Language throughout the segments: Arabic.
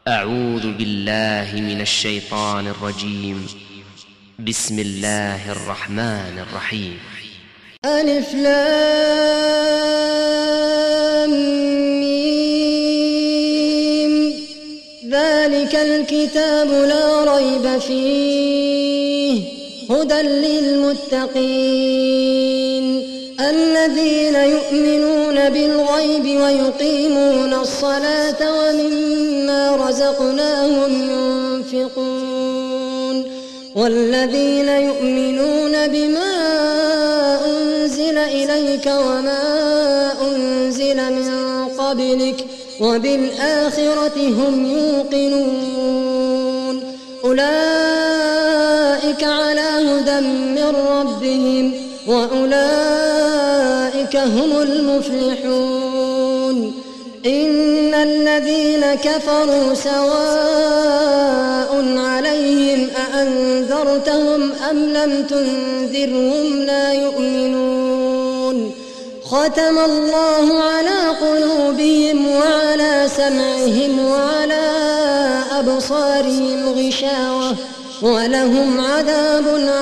أعوذ بالله من الشيطان الرجيم. بسم الله الرحمن الرحيم. ألف لام ميم. ذلك الكتاب لا ريب فيه هدى للمتقين الذين يؤمنون بالغيب ويقيمون الصلاة ومما رزقناهم ينفقون والذين يؤمنون بما أنزل إليك وما أنزل من قبلك وبالآخرة هم يوقنون أولئك على هدى من ربهم وأولئك هم المفلحون. إن الذين كفروا سواء عليهم أأنذرتهم أم لم تنذرهم لا يؤمنون. ختم الله على قلوبهم وعلى سمعهم وعلى أبصارهم غشاوة ولهم عذاب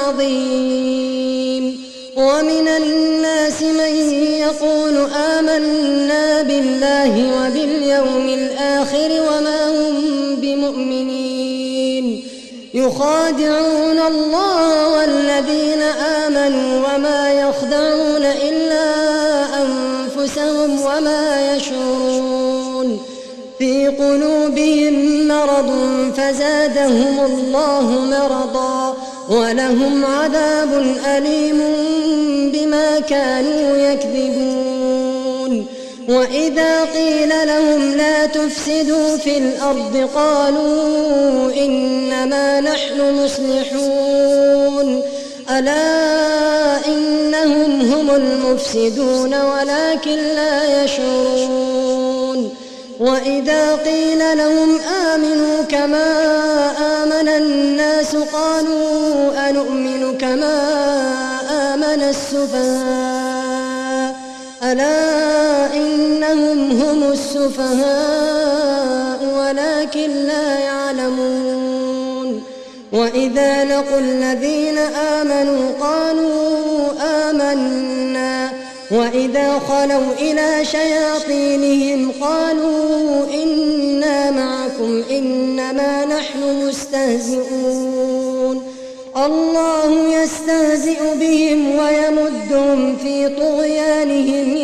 عظيم. ومن الناس من يقول آمنا بالله وباليوم الآخر وما هم بمؤمنين يخادعون الله والذين آمنوا وما يخدعون إلا أنفسهم وما يشعرون. في قلوبهم مرض فزادهم الله مرضا ولهم عذاب أليم بما كانوا يكذبون. وإذا قيل لهم لا تفسدوا في الأرض قالوا إنما نحن مصلحون ألا إنهم هم المفسدون ولكن لا يشعرون. وإذا قيل لهم آمنوا كما آمن الناس قالوا أنؤمن كما آمن السفهاء ألا إنهم هم السفهاء ولكن لا يعلمون. وإذا لقوا الذين آمنوا قالوا آمنا وإذا خلوا إلى شياطينهم قالوا إنا معكم إنما نحن مستهزئون. الله يستهزئ بهم ويمدهم في طغيانهم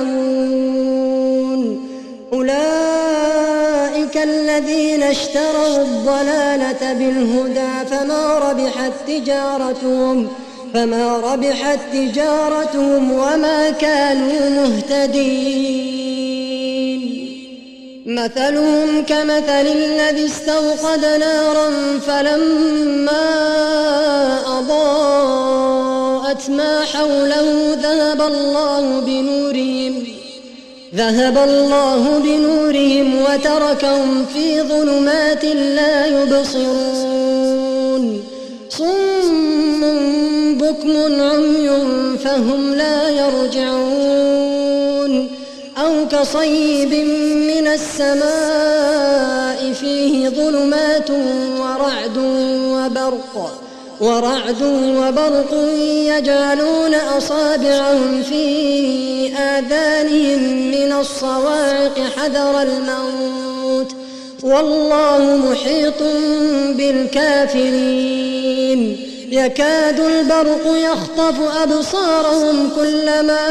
يعمهون. أولئك الذين اشتروا الضلالة بالهدى فما ربحت تجارتهم وما كانوا مهتدين. مثلهم كمثل الذي استوقد نارا فلما أضاءت ما حوله ذهب الله بنورهم وتركهم في ظلمات لا يبصرون. صم بكم عمي فهم لا يرجعون. أو كصيب من السماء فيه ظلمات ورعد وبرق يجعلون أصابعهم في آذانهم من الصواعق حذر الموت والله محيط بالكافرين. يكاد البرق يخطف أبصارهم كلما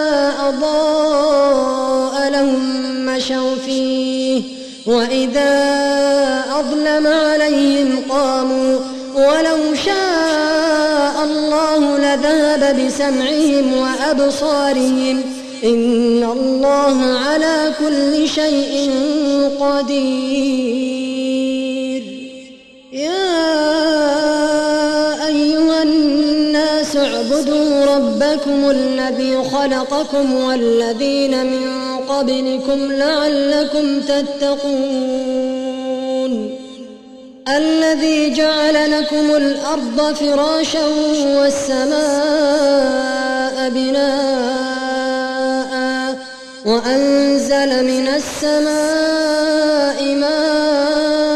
أضاء لهم مشوا فيه وإذا أظلم عليهم قاموا ولو شاء الله لذهب بسمعهم وأبصارهم إن الله على كل شيء قدير. يا أيها الناس اعبدوا ربكم الذي خلقكم والذين من قبلكم لعلكم تتقون. الذي جعل لكم الأرض فراشا والسماء بناء وأنزل من السماء ماء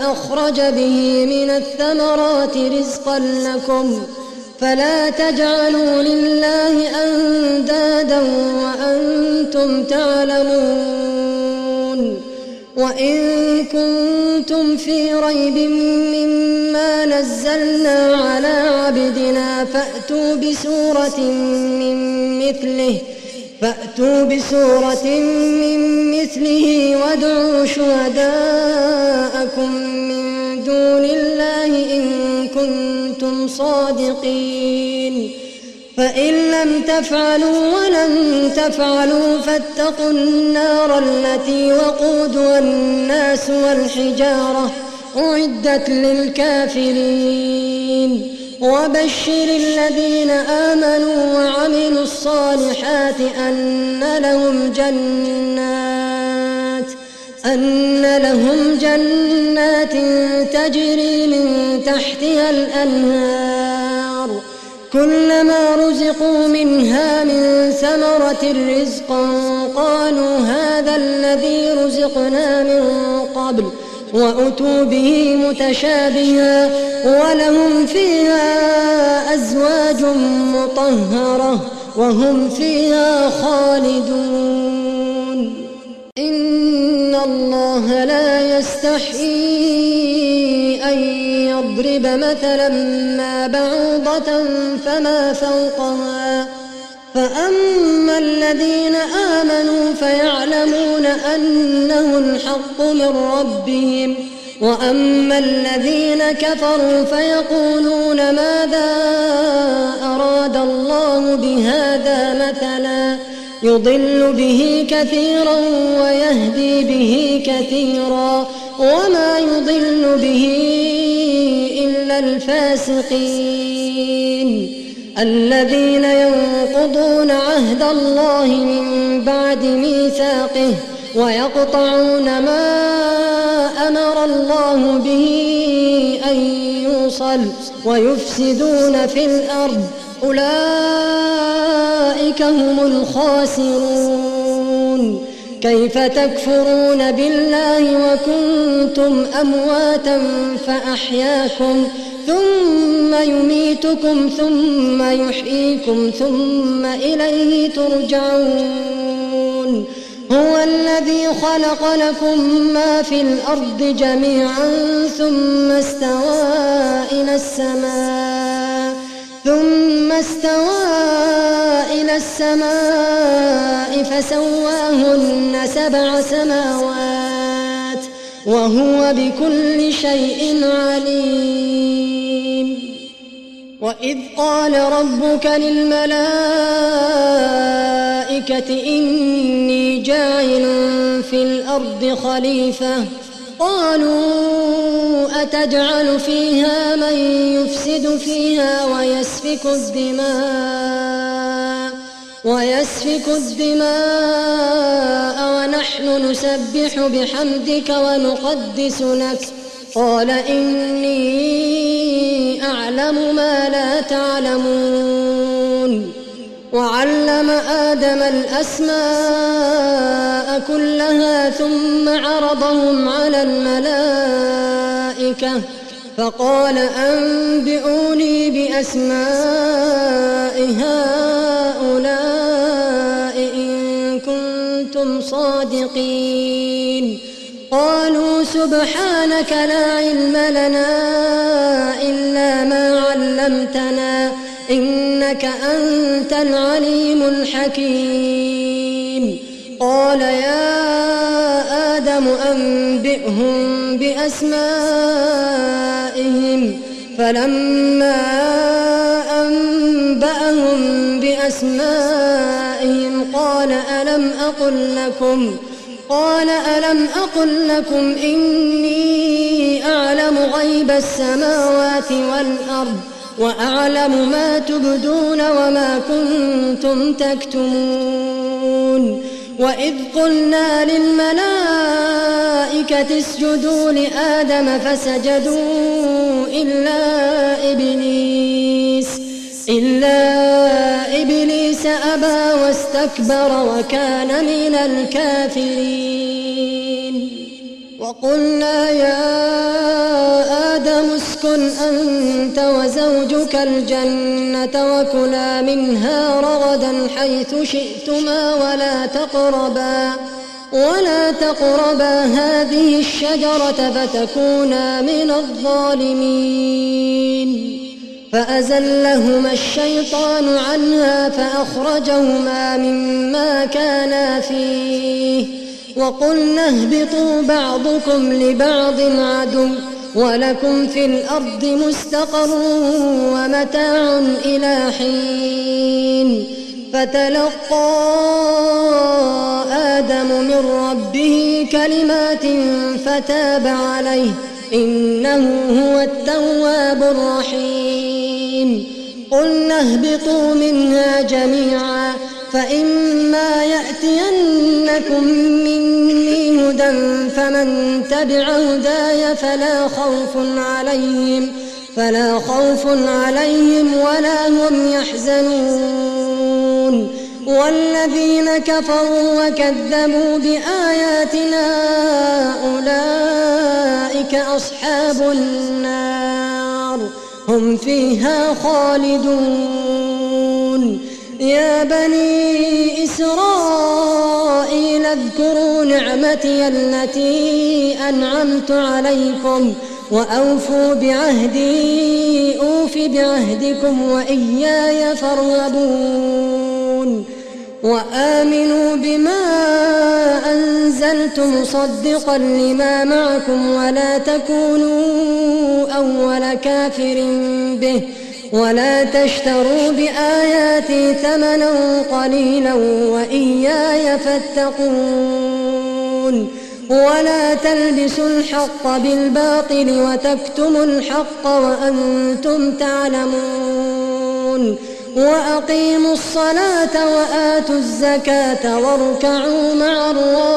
أخرج به من الثمرات رزقا لكم فلا تجعلوا لله أندادا وأنتم تعلمون وإن كنتم في ريب مما نزلنا على عبدنا فأتوا بسورة من مثله وادعوا شهداءكم من دون الله إن كنتم صادقين فإن لم تفعلوا ولن تفعلوا فاتقوا النار التي وقودها الناس والحجارة أعدت للكافرين وبشر الذين آمنوا وعملوا الصالحات أن لهم جنات تجري من تحتها الأنهار كلما رزقوا منها من ثمرة رزقا قالوا هذا الذي رزقنا من قبل وأتوا به متشابها ولهم فيها أزواج مطهرة وهم فيها خالدون إن الله لا يستحيي أن يضرب مثلا ما بعوضة فما فوقها فأما الذين آمنوا فيعلمون أنه الحق من ربهم وأما الذين كفروا فيقولون ماذا أراد الله بهذا مثلا يضل به كثيرا ويهدي به كثيرا وما يضل به إلا الفاسقين الذين ينقضون عهد الله من بعد ميثاقه ويقطعون ما أمر الله به أن يوصل ويفسدون في الأرض أولئك هم الخاسرون كيف تكفرون بالله وكنتم أمواتا فأحياكم ثم يميتكم ثم يحييكم ثم إليه ترجعون هو الذي خلق لكم ما في الأرض جميعا ثم استوى إلى السماء فسواهن 7 سماوات وهو بكل شيء عليم وإذ قال ربك للملائكة إني جاعل في الأرض خليفة قالوا أتجعل فيها من يفسد فيها ويسفك الدماء ونحن نسبح بحمدك ونقدس لك قال إني أعلم ما لا تعلمون وعلم آدم الأسماء كلها ثم عرضهم على الملائكة فقال أنبئوني بأسماء هؤلاء إن كنتم صادقين قالوا سبحانك لا علم لنا إلا ما علمتنا إنك أنت العليم الحكيم قال يا آدم أنبئهم بأسمائهم فلما أنبأهم بأسمائهم قال ألم أقل لكم إني أعلم غيب السماوات والأرض وأعلم ما تبدون وما كنتم تكتمون وإذ قلنا للملائكة اسجدوا لآدم فسجدوا إلا إبليس أبى واستكبر وكان من الكافرين وقلنا يا آدم اسكن أنت وزوجك الجنة وكلا منها رغدا حيث شئتما ولا تقربا هذه الشجرة فتكونا من الظالمين فأزلهما الشيطان عنها فأخرجهما مما كانا فيه وقلنا اهبطوا بعضكم لبعض عدو ولكم في الأرض مستقر ومتاع إلى حين فتلقى آدم من ربه كلمات فتاب عليه إنه هو التواب الرحيم قلنا اهبطوا منها جميعا فإما يأتينكم مني هدى فمن تبع هداي فلا خوف عليهم ولا هم يحزنون والذين كفروا وكذبوا بآياتنا أولئك أصحاب النار هم فيها خالدون يا بني إسرائيل اذكروا نعمتي التي أنعمت عليكم وأوفوا بعهدي أوف بعهدكم وإياي فارهبون وآمنوا بما أنزلت مصدقا لما معكم ولا تكونوا أول كافر به ولا تشتروا بآياتي ثمنا قليلا وإياي فاتقون ولا تلبسوا الحق بالباطل وتكتموا الحق وأنتم تعلمون وأقيموا الصلاة وآتوا الزكاة واركعوا مع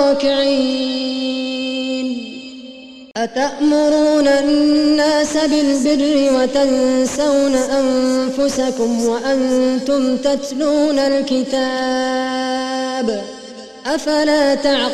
الراكعين أتأمرون الناس بالبر وتنسون أنفسكم وأنتم تتلون الكتاب أفلا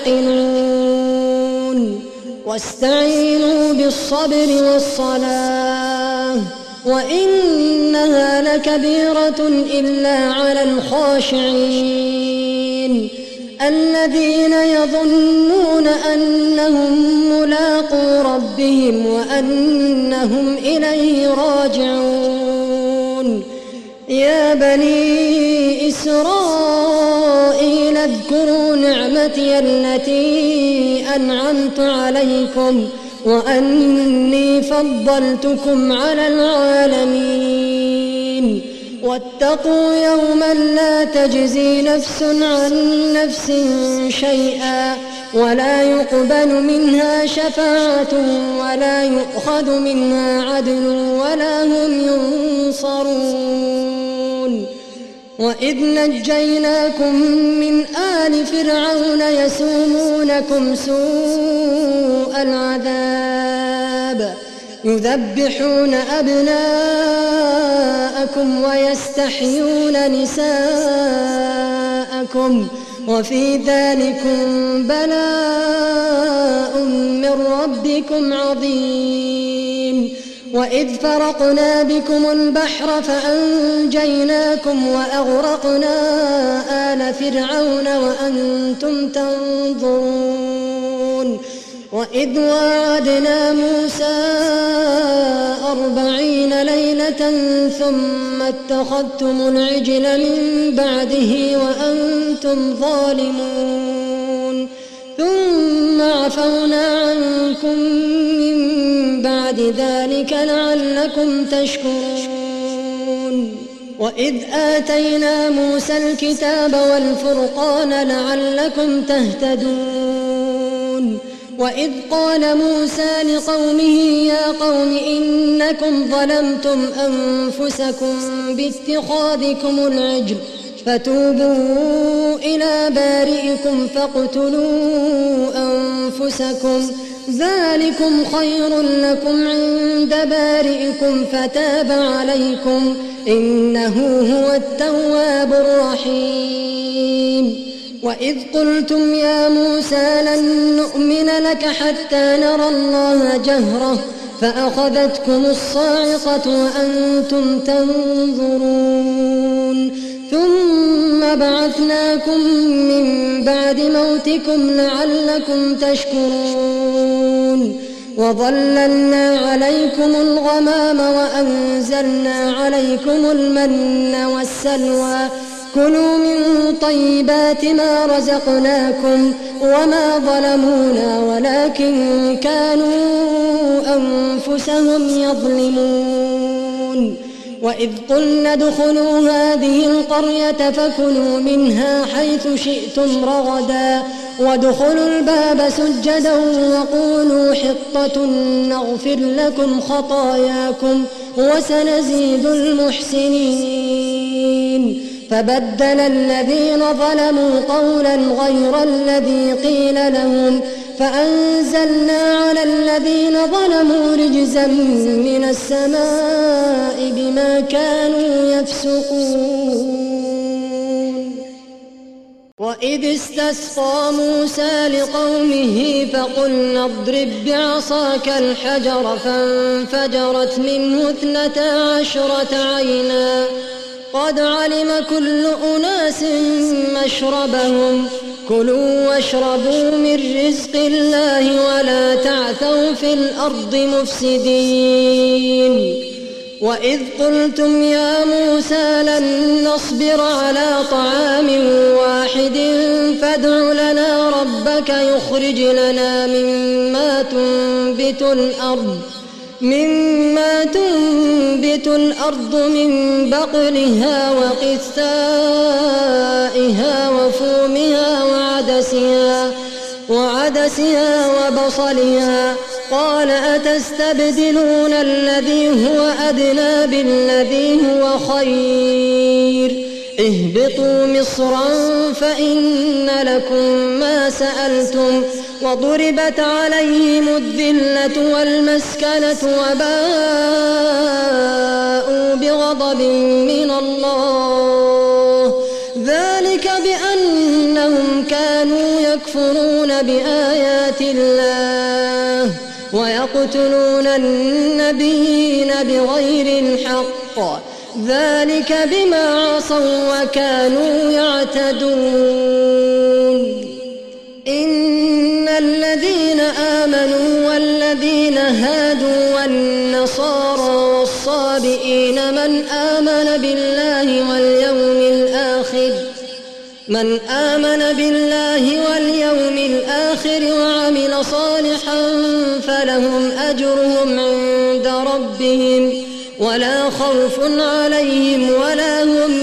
تعقلون واستعينوا بالصبر والصلاة وإنها لكبيرة إلا على الخاشعين الذين يظنون أنهم ملاقو ربهم وأنهم إليه راجعون يا بني إسرائيل اذكروا نعمتي التي أنعمت عليكم وأني فضلتكم على العالمين واتقوا يوما لا تجزي نفس عن نفس شيئا ولا يقبل منها شفاعة ولا يؤخذ منها عدل ولا هم ينصرون وإذ نجيناكم من آل فرعون يسومونكم سوء العذاب يذبحون أبناءكم ويستحيون نساءكم وفي ذلكم بلاء من ربكم عظيم وإذ فرقنا بكم البحر فأنجيناكم وأغرقنا آل فرعون وأنتم تنظرون وإذ واعدنا موسى 40 ليلة ثم اتخذتم العجل من بعده وأنتم ظالمون ثم عفونا عنكم من بعد ذلك لعلكم تشكرون وإذ آتينا موسى الكتاب والفرقان لعلكم تهتدون وإذ قال موسى لقومه يا قوم إنكم ظلمتم أنفسكم باتخاذكم العجل فتوبوا إلى بارئكم فاقتلوا أنفسكم ذلكم خير لكم عند بارئكم فتاب عليكم إنه هو التواب الرحيم وإذ قلتم يا موسى لن نؤمن لك حتى نرى الله جهرة فأخذتكم الصاعقة وأنتم تنظرون ثم بعثناكم من بعد موتكم لعلكم تشكرون وظللنا عليكم الغمام وأنزلنا عليكم المن والسلوى كلوا من طيبات ما رزقناكم وما ظلمونا ولكن كانوا أنفسهم يظلمون وإذ قلنا ادخلوا هذه القرية فكلوا منها حيث شئتم رغدا وادخلوا الباب سجدا وقولوا حطة نغفر لكم خطاياكم وسنزيد المحسنين فبدل الذين ظلموا قولا غير الذي قيل لهم فأنزلنا على الذين ظلموا رجزا من السماء بما كانوا يفسقون وإذ استسقى موسى لقومه فقلنا اضرب بعصاك الحجر فانفجرت منه 12 عينا قد علم كل أناس مشربهم كلوا واشربوا من رزق الله ولا تعثوا في الأرض مفسدين وإذ قلتم يا موسى لن نصبر على طعام واحد فادع لنا ربك يخرج لنا مما تنبت الأرض من بقلها وقثائها وفومها وعدسها وبصلها قال أتستبدلون الذي هو أدنى بالذي هو خير اهبطوا مصرا فإن لكم ما سألتم وضربت عليهم الذلة والمسكنة وباءوا بغضب من الله ذلك بأنهم كانوا يكفرون بآيات الله ويقتلون النبيين بغير الحق ذلك بما عصوا وكانوا يعتدون إن الذين آمنوا والذين هادوا والنصارى والصابئين من آمن بالله واليوم الآخر وعمل صالحا فلهم أجرهم عند ربهم ولا خوف عليهم ولا هم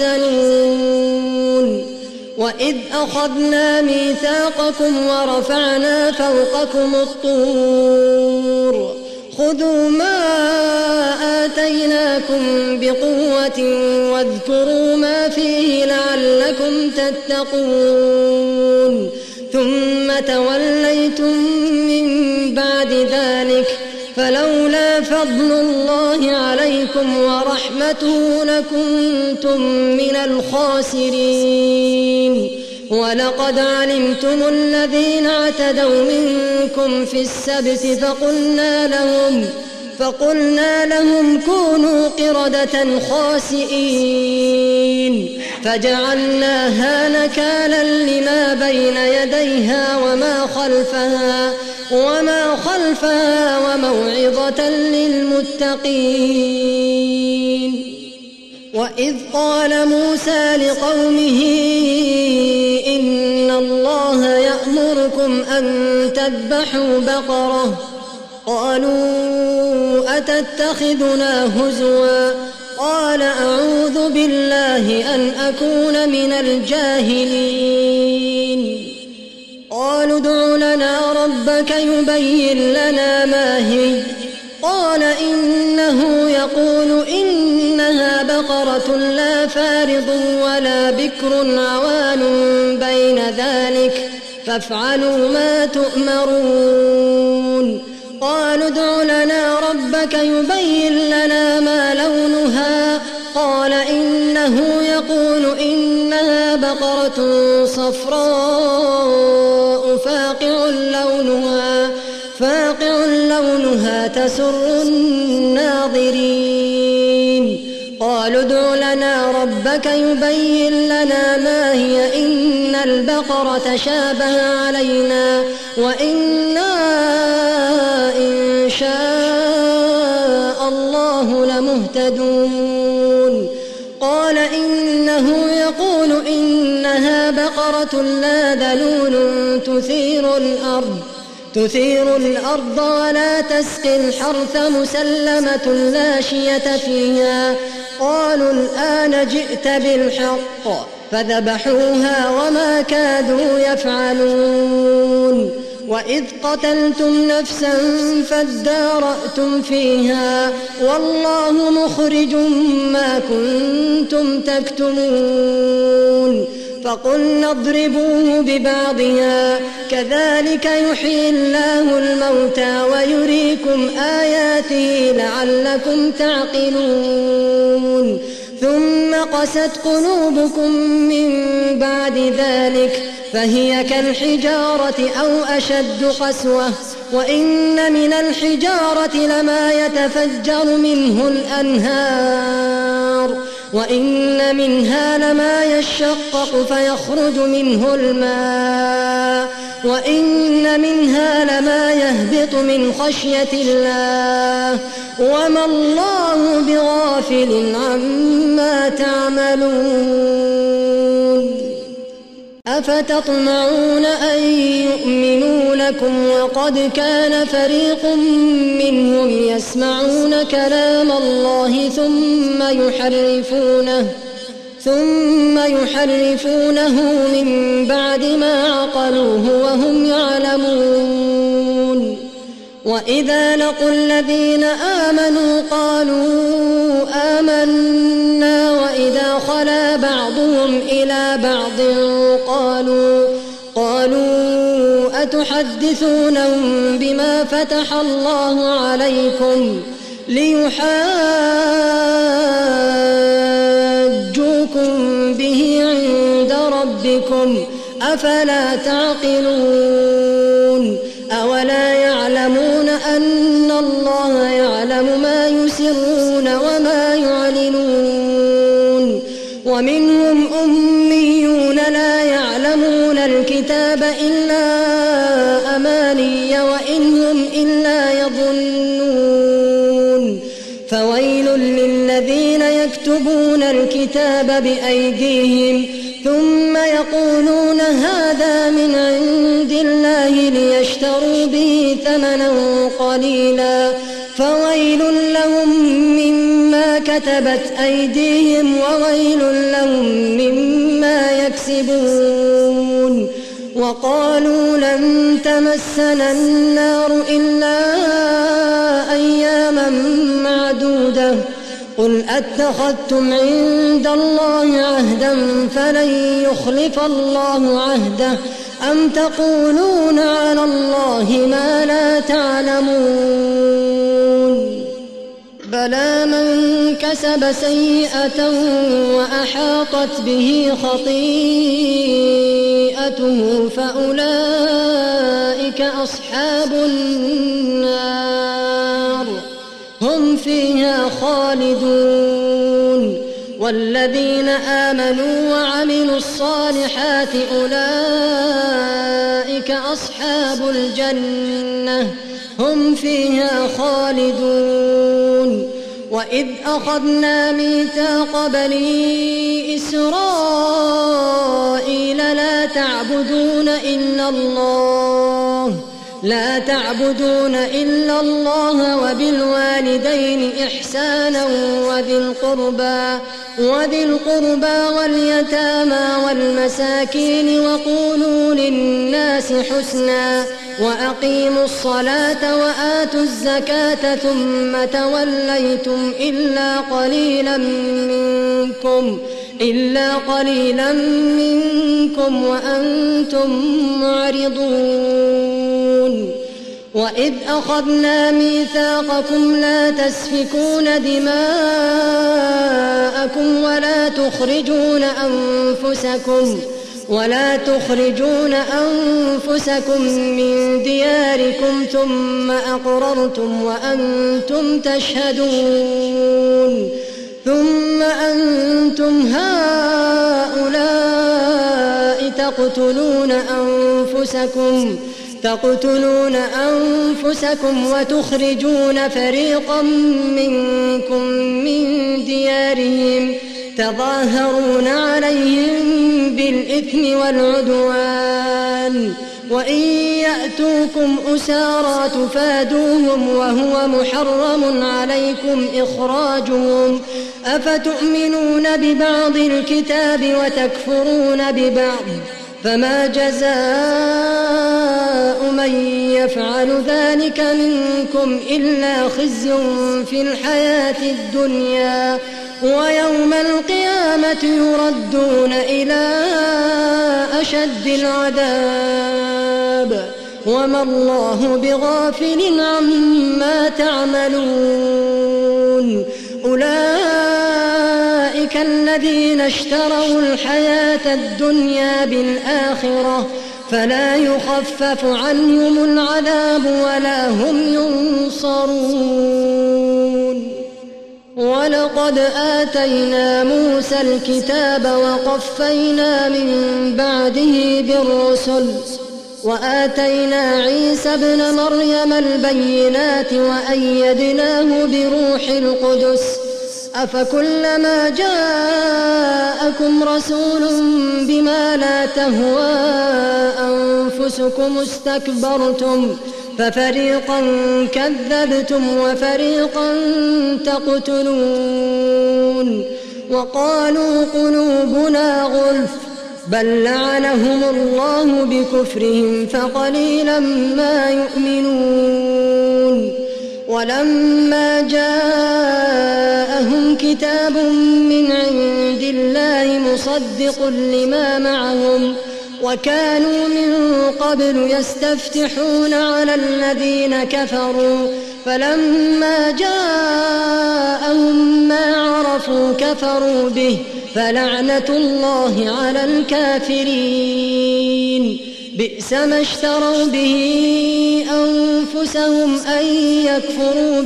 يحزنون وإذ أخذنا ميثاقكم ورفعنا فوقكم الطور خذوا ما آتيناكم بقوة واذكروا ما فيه لعلكم تتقون ثم توليتم من بعد ذلك فلولا فضل الله عليكم ورحمته لكنتم من الخاسرين ولقد علمتم الذين اعتدوا منكم في السبت فقلنا لهم كونوا قردة خاسئين فجعلناها نكالا لما بين يديها وما خلفها وموعظة للمتقين وإذ قال موسى لقومه إن الله يأمركم أن تذبحوا بقرة قالوا أتتخذنا هزوا قال أعوذ بالله أن أكون من الجاهلين قالوا ادع لنا ربك يبين لنا ما هي قال إنه يقول إنها بقرة لا فارض ولا بكر عوان بين ذلك فافعلوا ما تؤمرون قالوا ادع لنا ربك يبين لنا ما لونها قال إنه يقول إنها بقرة صفراء فاقع لونها تسر الناظرين قالوا ادع لنا ربك يبين لنا ما هي إن البقرة تشابه علينا وإنا إن شاء الله لمهتدون قال إنه يقول إنها بقرة لا ذلول تثير الأرض ولا تسقي الحرث مسلمة لا شية فيها قالوا الآن جئت بالحق فذبحوها وما كادوا يفعلون وإذ قتلتم نفسا فادارأتم فيها والله مخرج ما كنتم تكتمون فقلنا اضربوه ببعضها كذلك يحيي الله الموتى ويريكم آياته لعلكم تعقلون ثم قست قلوبكم من بعد ذلك فهي كالحجارة أو أشد قسوة وإن من الحجارة لما يتفجر منه الأنهار وإن منها لما يشقق فيخرج منه الماء وإن منها لما يهبط من خشية الله وما الله بغافل عما تعملون أفتطمعون أن يؤمنوا لكم وقد كان فريق منهم يسمعون كلام الله ثم يحرفونه من بعد ما عقلوه وهم يعلمون وإذا لقوا الذين آمنوا قالوا آمنا وإذا خلا بعضهم إلى بعض قالوا أتحدثونهم بما فتح الله عليكم ليحاجوكم به عند ربكم أفلا تعقلون أولا يعلمون أن الله يعلم ما يسرون وما يعلنون ومنهم أميون لا يعلمون الكتاب إلا أماني وإن هم إلا يظنون فويل للذين يكتبون الكتاب بأيديهم ثم يقولون هذا من عند الله ليشتروا به ثمنا قليلا فويل لهم مما كتبت أيديهم وويل لهم مما يكسبون وقالوا لن تمسنا النار إلا أياما معدودة قل أتخذتم عند الله عهدا فلن يخلف الله عهده أم تقولون على الله ما لا تعلمون بلى من كسب سيئة وأحاطت به خطيئته فأولئك أصحاب النار هم فيها خالدون والذين آمنوا وعملوا الصالحات أولئك أصحاب الجنة هم فيها خالدون وإذ أخذنا ميثاق بني إسرائيل لا تعبدون إلا الله وبالوالدين إحسانا وذي القربى واليتامى والمساكين وقولوا للناس حسنا وأقيموا الصلاة وآتوا الزكاة ثم توليتم إلا قليلا منكم وأنتم معرضون وإذ أخذنا ميثاقكم لا تسفكون دماءكم ولا تخرجون أنفسكم من دياركم ثم أقررتم وأنتم تشهدون ثم أنتم هؤلاء تقتلون أنفسكم وتخرجون فريقا منكم من ديارهم تظاهرون عليهم بالإثم والعدوان وإن يأتوكم أسارى تفادوهم وهو محرم عليكم إخراجهم أفتؤمنون ببعض الكتاب وتكفرون ببعض فما جزاء من يفعل ذلك منكم إلا خزي في الحياة الدنيا ويوم القيامة يردون إلى أشد العذاب وما الله بغافل عما تعملون أولئك الذين اشتروا الحياة الدنيا بالآخرة فلا يخفف عنهم العذاب ولا هم ينصرون ولقد آتينا موسى الكتاب وقفينا من بعده بالرسل وآتينا عيسى ابن مريم البينات وأيدناه بروح القدس أفكلما جاءكم رسول بما لا تهوى أنفسكم استكبرتم ففريقا كذبتم وفريقا تقتلون وقالوا قلوبنا غلف بل لعنهم الله بكفرهم فقليلا ما يؤمنون ولما جاءهم كتاب من عند الله مصدق لما معهم وكانوا من قبل يستفتحون على الذين كفروا فلما جاءهم ما عرفوا كفروا به فلعنة الله على الكافرين بئس ما اشتروا به أنفسهم أن يكفروا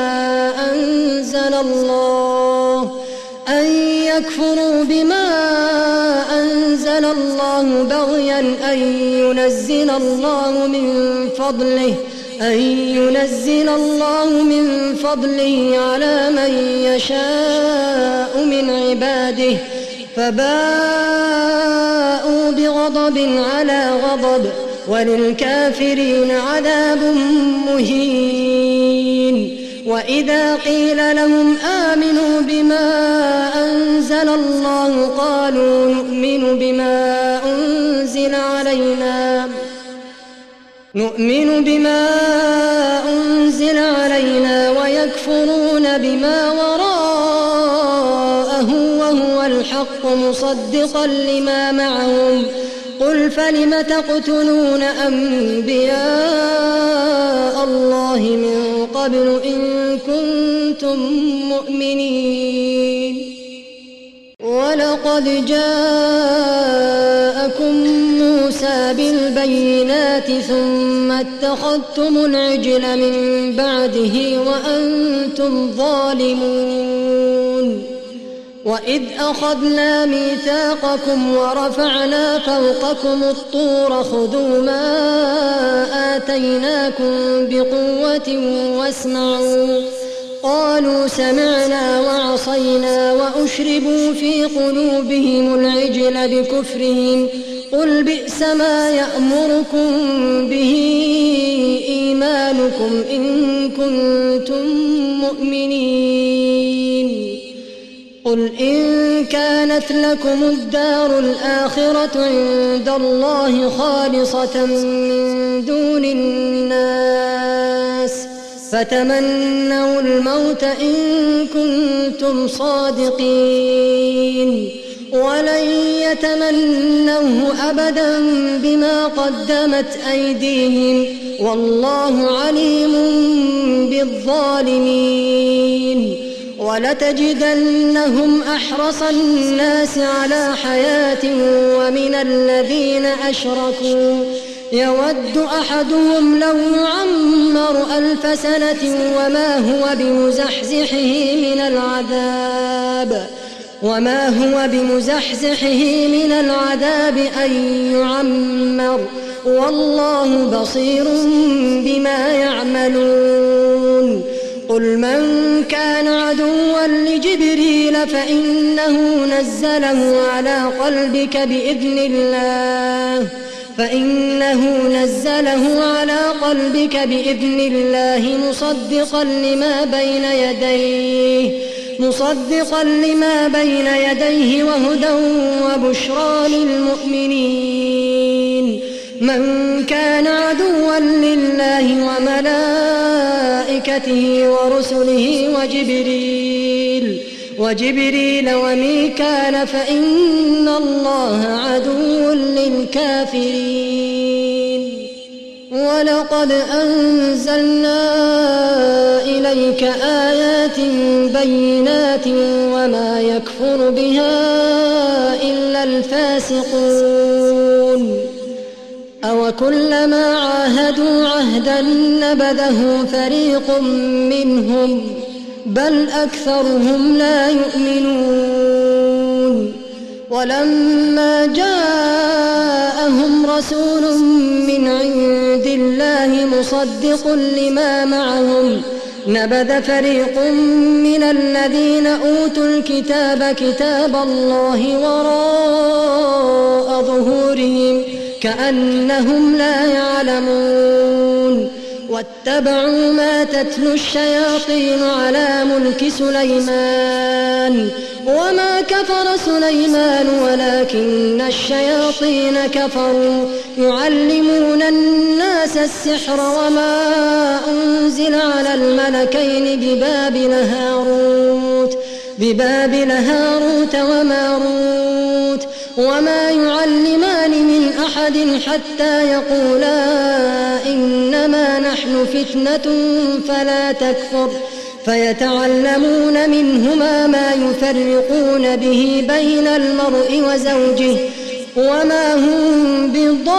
بما أنزل الله بغيا أن ينزل الله من فضله على من يشاء من عباده فباءوا بغضب على غضب وللكافرين عذاب مهين وإذا قيل لهم آمنوا بما أنزل الله قالوا نؤمن بما أنزل علينا ويكفرون بما وراءه وهو الحق مصدقا لما معهم قل فلم تقتلون أنبياء الله من قبل إن كنتم مؤمنين ولقد جاءكم موسى بالبينات ثم اتخذتم العجل من بعده وأنتم ظالمون وإذ أخذنا ميثاقكم ورفعنا فوقكم الطور خذوا ما آتيناكم بقوة واسمعوا قالوا سمعنا وعصينا وأشربوا في قلوبهم العجل بكفرهم قل بئس ما يأمركم به إيمانكم إن كنتم مؤمنين قل إن كانت لكم الدار الآخرة عند الله خالصة من دون الناس فتمنوا الموت إن كنتم صادقين ولن يتمنوه أبدا بما قدمت أيديهم والله عليم بالظالمين. ولتجدنهم أحرص الناس على حياة ومن الذين أشركوا يود أحدهم لو يعمر 1000 سنة وما هو بمزحزحه من العذاب أن يعمر، والله بصير بما يعملون. قل من كان عدوا لجبريل فإنه نزله على قلبك بإذن الله مصدقا لما بين يديه وهدى وبشرى للمؤمنين. من كان عدوا لله وملائكته ورسله وجبريل وميكال فإن الله عدو للكافرين. ولقد أنزلنا إليك آيات بينات وما يكفر بها إلا الفاسقون. أوكلما عاهدوا عهدا نبذه فريق منهم بل أكثرهم لا يؤمنون. ولما جاءهم رسول من عند الله مصدق لما معهم نبذ فريق من الذين أوتوا الكتاب كتاب الله وراء ظهورهم كأنهم لا يعلمون. واتبعوا ما تتلو الشياطين على ملك سليمان وما كفر سليمان ولكن الشياطين كفروا يعلمون الناس السحر وما أنزل على الملكين ببابل هاروت وماروت وما يعلمان من أحد حتى يقولا إنما نحن فتنة فلا تكفر فيتعلمون منهما ما يفرقون به بين المرء وزوجه وما هم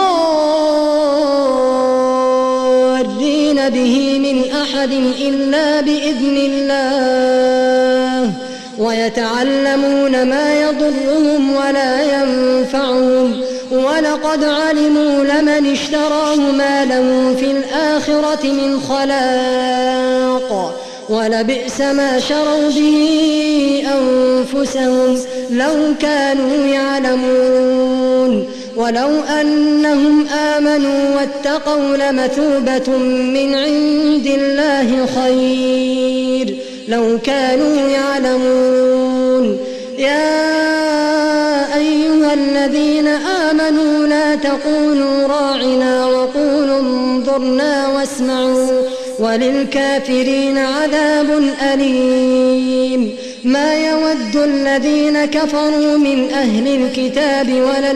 بضارين به من أحد إلا بإذن الله ويتعلمون ما يضرهم ولا ينفعهم ولقد علموا لمن اشتراه ما له في الآخرة من خلاق ولبئس ما شروا به أنفسهم لو كانوا يعلمون. ولو أنهم آمنوا واتقوا لمثوبة من عند الله خير لو كانوا يعلمون. يا أيها الذين آمنوا لا تقولوا راعنا وقولوا انظرنا واسمعوا وللكافرين عذاب أليم. ما يود الذين كفروا من أهل الكتاب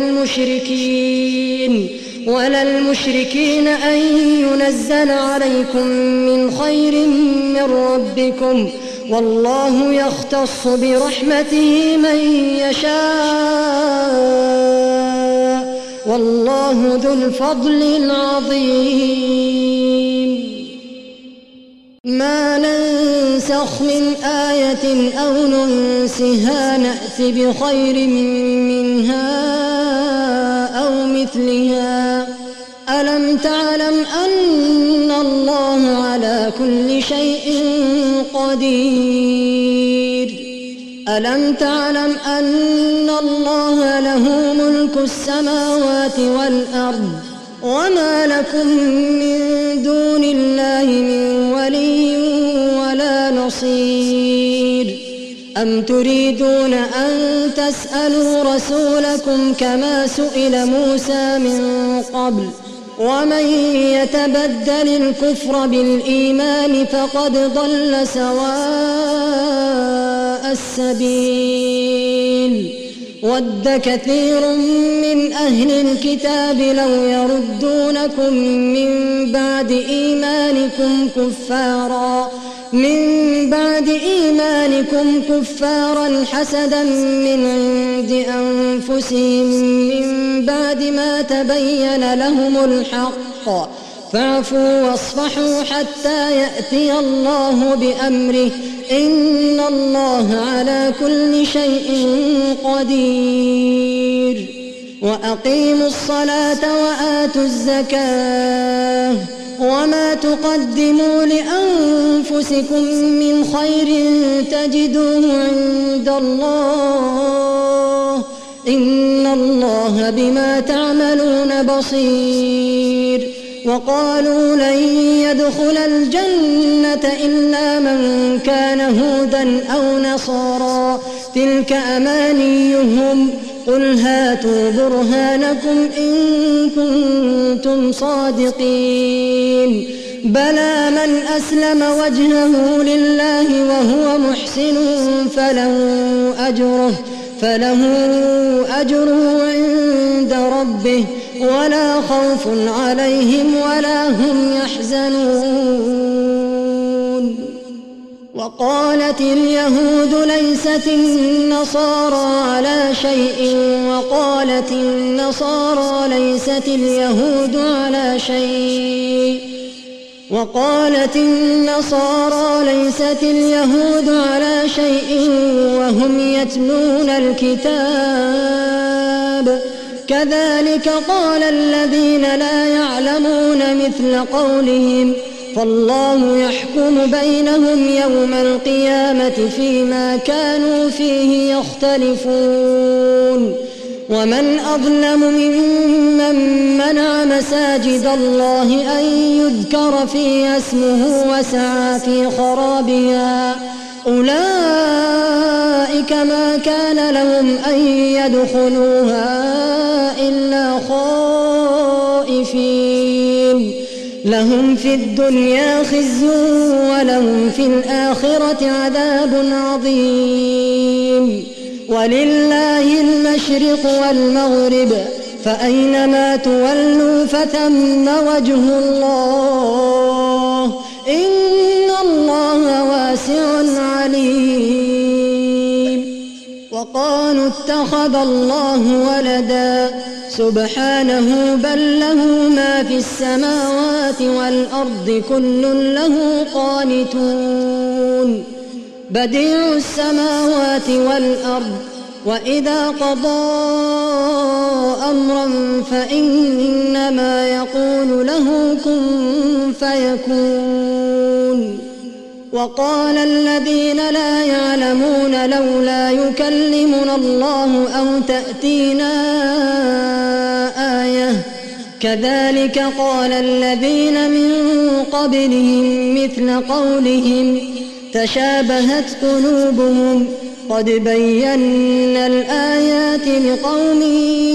ولا المشركين أن ينزل عليكم من خير من ربكم والله يختص برحمته من يشاء والله ذو الفضل العظيم. ما ننسخ من آية أو ننسها نأت بخير منها أو مثلها. ألم تعلم أن الله على كل شيء قدير؟ ألم تعلم أن الله له ملك السماوات والأرض وما لكم من دون الله من ولي ولا نصير؟ أم تريدون أن تسألوا رسولكم كما سئل موسى من قبل ومن يتبدل الكفر بالإيمان فقد ضل سواء السبيل. ود كثير من أهل الكتاب لو يردونكم من بعد إيمانكم كفارا حسدا من عند أنفسهم من بعد ما تبين لهم الحق فاعفوا واصفحوا حتى يأتي الله بأمره إن الله على كل شيء قدير وأقيموا الصلاة وآتوا الزكاة وما تقدموا لأنفسكم من خير تجدوه عند الله إن الله بما تعملون بصير وقالوا لن يدخل الجنة إلا من كان هودا أو نصارى تلك أمانيهم قل هاتوا برهانكم إن كنتم صادقين بلى من أسلم وجهه لله وهو محسن فله أجره عند ربه ولا خوف عليهم ولا هم يحزنون وقالت اليهود ليست النصارى على شيء وقالت النصارى ليست اليهود على شيء وهم يتلون الكتاب كذلك قال الذين لا يعلمون مثل قولهم فالله يحكم بينهم يوم القيامة فيما كانوا فيه يختلفون ومن أظلم ممن منع مساجد الله أن يذكر فيها اسمه وسعى في خرابها أولئك ما كان لهم أن يدخلوها إلا خائفين لهم في الدنيا خزي ولهم في الآخرة عذاب عظيم ولله المشرق والمغرب فأينما تولوا فثم وجه الله إن الله واسع عليم وقالوا اتخذ الله ولدا سبحانه بل له ما في السماوات والأرض كل له قانتون بديع السماوات والأرض وإذا قضى أمرا فإنما يقول له كن فيكون وقال الذين لا يعلمون لولا يكلمنا الله أو تأتينا آية كذلك قال الذين من قبلهم مثل قولهم تشابهت قلوبهم قد بينا الآيات لقوم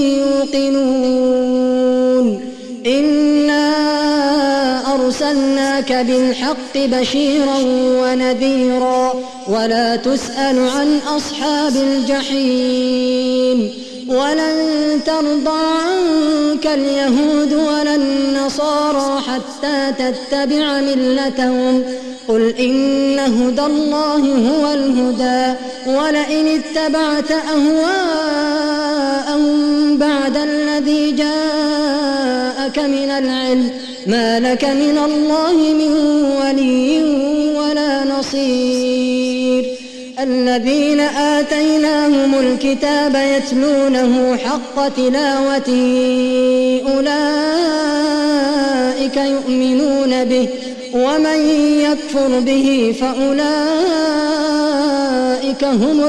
يوقنون إنا أرسلناك بالحق بشيرا ونذيرا ولا تسأل عن أصحاب الجحيم ولن ترضى عنك اليهود ولا النصارى حتى تتبع ملتهم قل إن هدى الله هو الهدى ولئن اتبعت أهواءهم بعد الذي جاءك من العلم ما لك من الله من ولي ولا نصير الذين آتيناهم الكتاب يتلونه حق تلاوته أولئك يؤمنون به ومن يكفر به فأولئك هم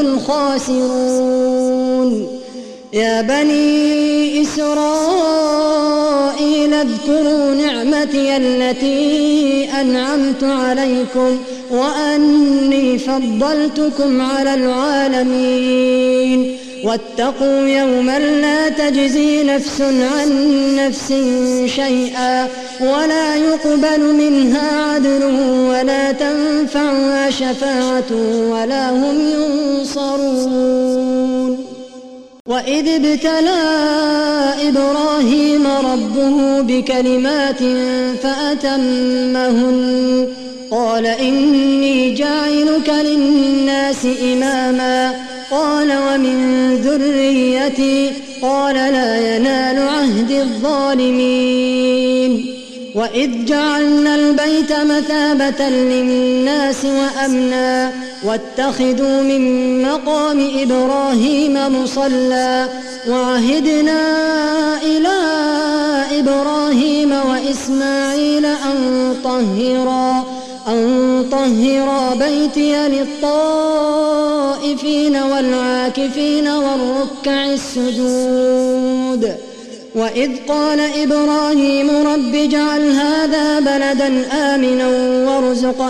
الخاسرون يا بني إسرائيل اذكروا نعمتي التي أنعمت عليكم وأني فضلتكم على العالمين واتقوا يوما لا تجزي نفس عن نفس شيئا ولا يقبل منها عدل ولا تنفعها شفاعة ولا هم ينصرون. وإذ ابتلى إبراهيم ربه بكلمات فأتمهن قال إني جاعلك للناس إماما قال ومن ذريتي قال لا ينال عهد الظالمين وإذ جعلنا البيت مثابة للناس وأمنا واتخذوا من مقام إبراهيم مصلى وعهدنا إلى إبراهيم وإسماعيل أن طهرا بيتي للطائفين والعاكفين والركع السجود وإذ قال إبراهيم رب اجعل هذا بلدا آمنا وارزق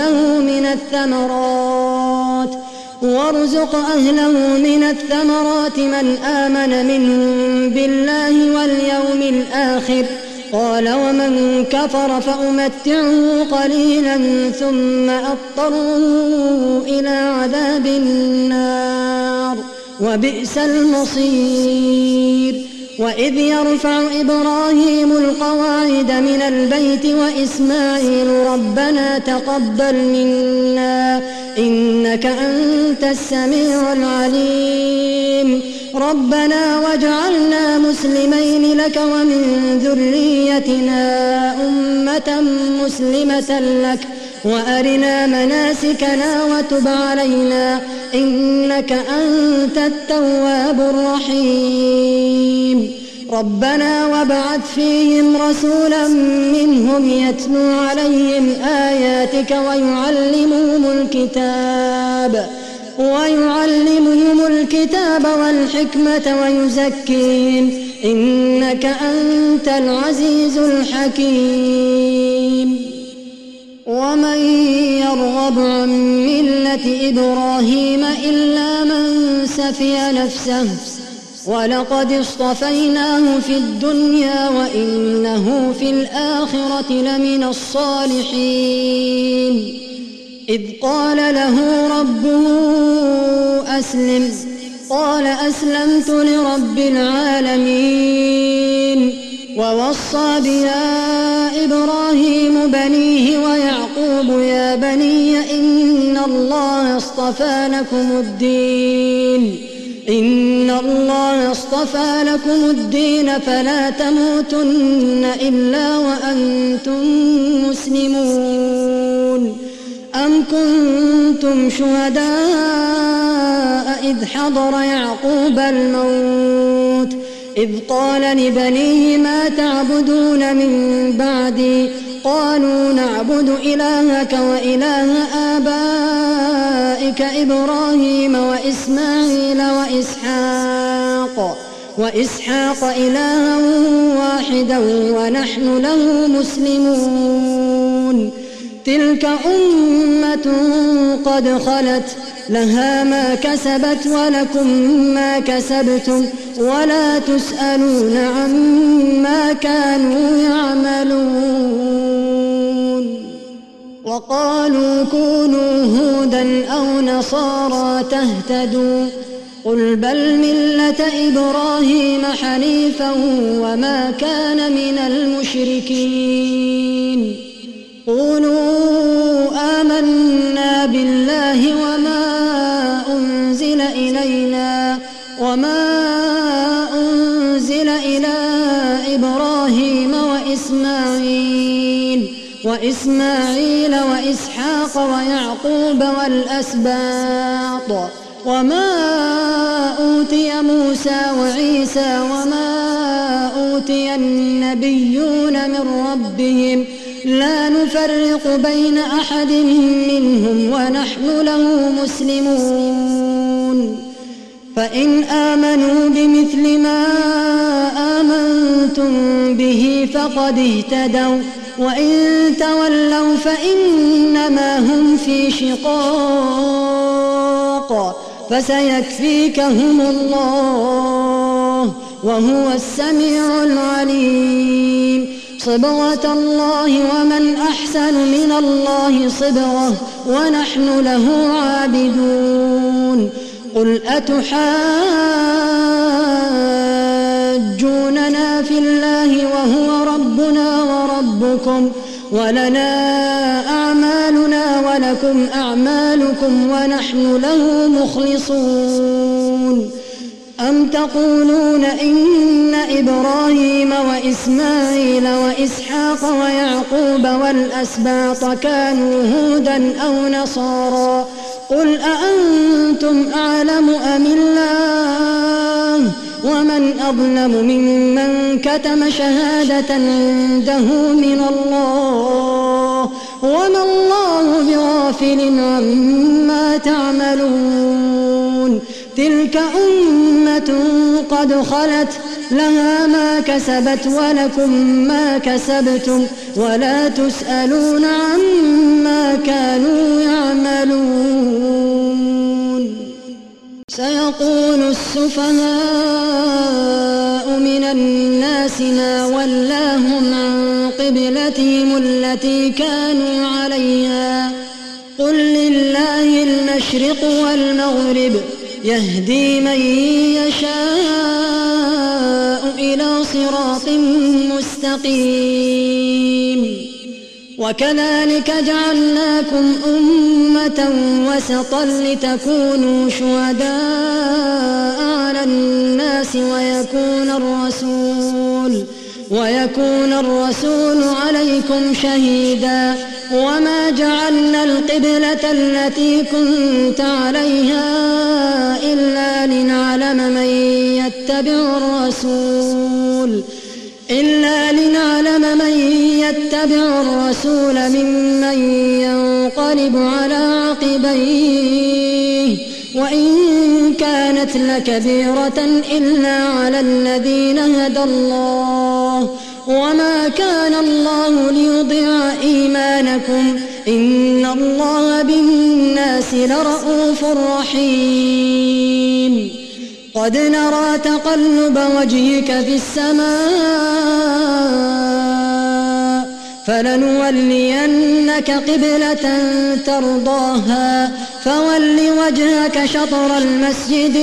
أهله من الثمرات من آمن منهم بالله واليوم الآخر قال ومن كفر فأمتعه قليلا ثم أضطره إلى عذاب النار وبئس المصير وإذ يرفع إبراهيم القواعد من البيت وإسماعيل ربنا تقبل منا إنك أنت السميع العليم ربنا واجعلنا مسلمين لك ومن ذريتنا أمة مسلمة لك وأرنا مناسكنا وتب علينا إنك أنت التواب الرحيم ربنا وابعث فيهم رسولا منهم يتلو عليهم آياتك ويعلمهم الكتاب والحكمة ويزكيهم إنك أنت العزيز الحكيم ومن يرغب عن ملة إبراهيم إلا من سفي نفسه ولقد اصطفيناه في الدنيا وإنه في الآخرة لمن الصالحين إذ قال له ربه أسلم قال أسلمت لرب العالمين ووصى بها إبراهيم بنيه ويعقوب يا بني إن الله اصطفى لكم الدين فلا تموتن إلا وأنتم مسلمون أم كنتم شهداء إذ حضر يعقوب الموت إذ قال لبنيه ما تعبدون من بعدي قالوا نعبد إلهك وإله آبائك إبراهيم وإسماعيل وإسحاق إلها واحدا ونحن له مسلمون تلك أمة قد خلت لها ما كسبت ولكم ما كسبتم ولا تسألون عما كانوا يعملون وقالوا كونوا هودا أو نصارى تهتدوا قل بل ملة إبراهيم حنيفا وما كان من المشركين قولوا آمنا بالله وما أنزل إلى إبراهيم وإسماعيل وإسحاق ويعقوب والأسباط وما أوتي موسى وعيسى وما أوتي النبيون من ربهم لا نفرق بين أحد منهم ونحن له مسلمون فإن آمنوا بمثل ما آمنتم به فقد اهتدوا وإن تولوا فإنما هم في شقاق فسيكفيكهم الله وهو السميع العليم صبغة الله ومن أحسن من الله صبغة ونحن له عابدون قل أتحاجوننا في الله وهو ربنا وربكم ولنا أعمالنا ولكم أعمالكم ونحن له مخلصون أم تقولون إن إبراهيم وإسماعيل وإسحاق ويعقوب والأسباط كانوا هودا أو نصارى قل أأنتم أعلم أم الله ومن أظلم ممن كتم شهادة عنده من الله وما الله بغافل عما تعملون تلك أمة قد خلت لها ما كسبت ولكم ما كسبتم ولا تسألون عما كانوا يعملون سيقول السفهاء من الناس ما ولاهم عن قبلتهم التي كانوا عليها قل لله المشرق والمغرب يهدي من يشاء إلى صراط مستقيم وكذلك جعلناكم أمة وسطا لتكونوا شهداء على الناس ويكون الرسول عليكم شهيدا وما جعلنا القبلة التي كنت عليها إلا لنعلم من يتبع الرسول ممن ينقلب على عقبيه وإن كانت لكبيرة إلا على الذين هدى الله وما كان الله ليضيع إيمانكم إن الله بالناس لرءوف رحيم قد نرى تقلب وجهك في السماء فلنولينك قبلة ترضاها فول وجهك شطر المسجد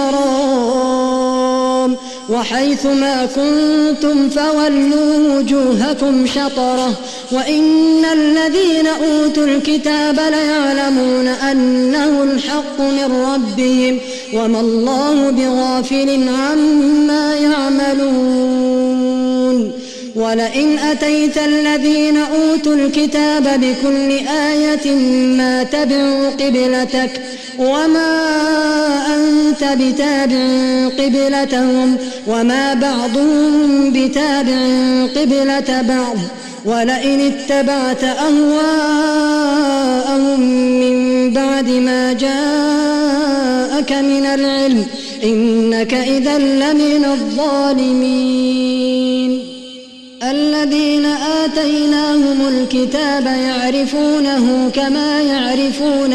الحرام وحيث ما كنتم فولوا وجوهكم شطره وإن الذين أوتوا الكتاب ليعلمون أنه الحق من ربهم وما الله بغافل عما يعملون ولئن أتيت الذين أوتوا الكتاب بكل آية ما تبعوا قبلتك وما أنت بتابع قبلتهم وما بعضهم بتابع قبلة بعض ولئن اتبعت أهواءهم من بعد ما جاءك من العلم إنك إذا لمن الظالمين الذين آتيناهم الكتاب يعرفونه كما يعرفون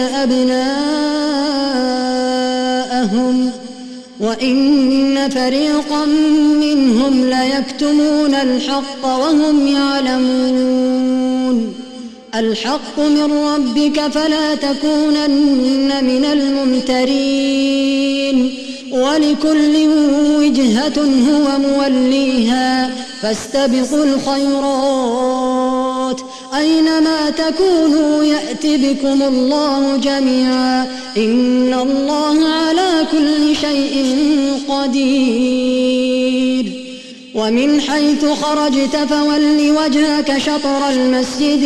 أبناءهم وإن فريقا منهم ليكتمون الحق وهم يعلمون الحق من ربك فلا تكونن من الممترين ولكل وجهة هو موليها فاستبقوا الخيرات أينما تكونوا يأت بكم الله جميعا إن الله على كل شيء قدير ومن حيث خرجت فول وجهك شطر المسجد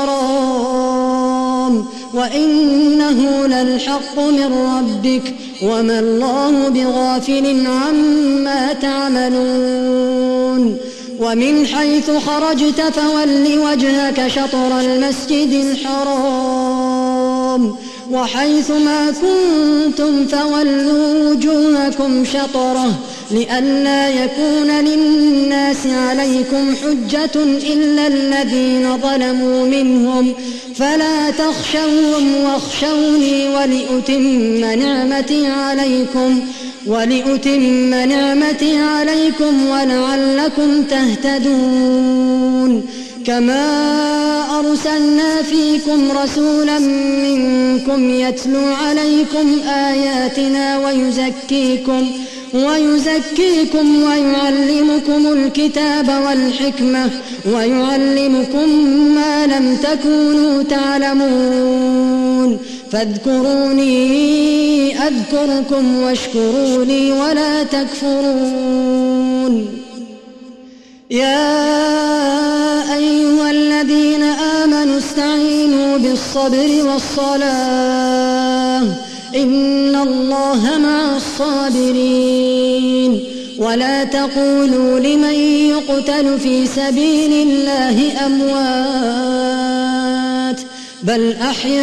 الحرام وإنه للحق من ربك وما الله بغافل عما تعملون ومن حيث خرجت فول وجهك شطر المسجد الحرام وحيث ما كنتم فولوا وجوهكم شطره لئلا يكون للناس عليكم حجة إلا الذين ظلموا منهم فلا تخشوهم واخشوني ولأتم نعمتي عليكم ولعلكم تهتدون كما أرسلنا فيكم رسولا منكم يتلو عليكم آياتنا ويزكيكم ويعلمكم الكتاب والحكمة ويعلمكم ما لم تكونوا تعلمون فاذكروني أذكركم واشكروا لي ولا تكفرون. يا أيها الذين آمنوا استعينوا بالصبر والصلاة إن الله مع الصابرين. ولا تقولوا لمن يقتل في سبيل الله أموات بل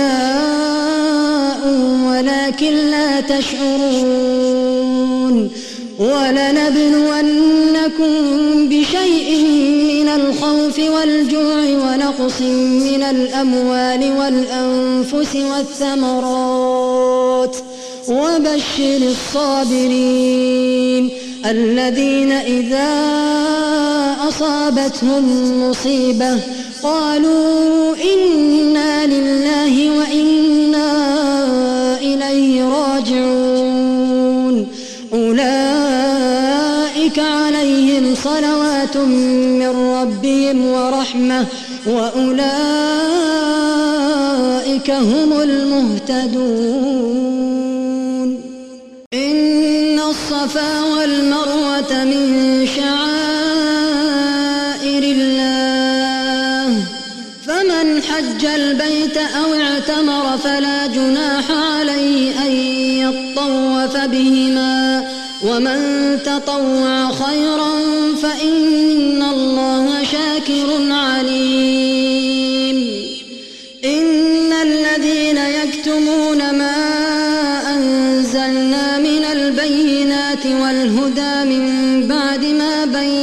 أحياء ولكن لا تشعرون. ولنبلونكم بشيء من الخوف والجوع ونقص من الأموال والأنفس والثمرات وبشر الصابرين الذين إذا أصابتهم مصيبة قالوا إنا لله وإنا إليه راجعون. أولئك عليهم صلوات من ربهم ورحمة وأولئك هم المهتدون. إن الصفا والمروة من شعائر الله فمن حج البيت أو اعتمر فلا جناح عليه أن يطوف بهما ومن تطوع خيرا فإن الله شاكر عليم. إن الذين يكتمون ما أنزلنا من البينات والهدى من بعد ما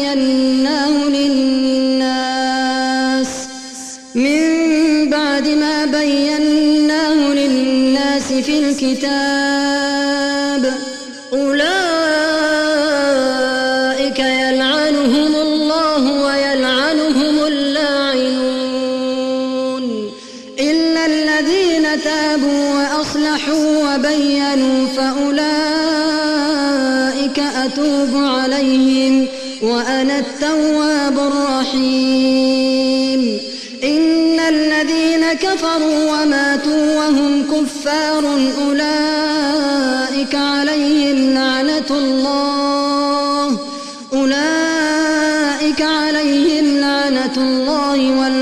بيناه للناس في الكتاب أولئك يلعنهم الله ويلعنهم اللاعنون إلا الذين تابوا وأصلحوا وبينوا فأولئك أتوب عليهم وأنا التواب الرحيم. إن الذين كفروا وماتوا وهم كفار أولئك عليهم لعنة الله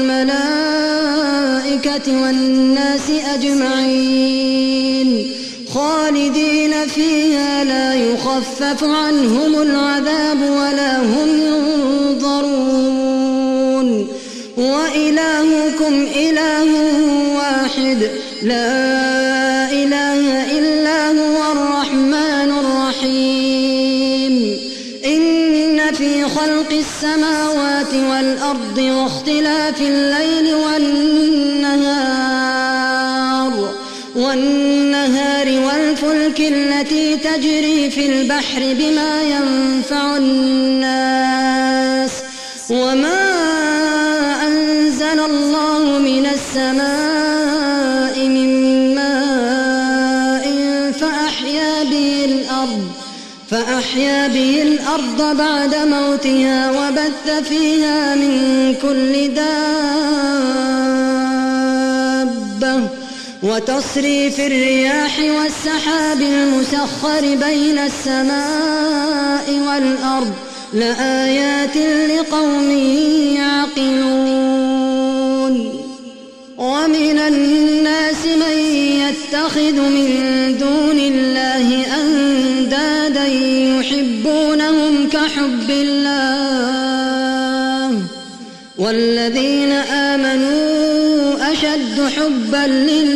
والملائكة والناس أجمعين خالدين فيها لا يخفف عنهم العذاب ولا هم ينظرون. وإلهكم إله واحد لا إله إلا هو الرحمن الرحيم. إن في خلق السماوات والأرض واختلاف الليل والنهار والفلك التي تجري في البحر بما ينفع الناس وما أنزل الله من السماء من ماء فأحيا به الأرض بعد موتها وبث فيها من كل دابة وتصريف الرياح والسحاب المسخر بين السماء والأرض لآيات لقوم يعقلون. ومن الناس من يتخذ من دون الله أندادا يحبونهم كحب الله والذين آمنوا أشد حبا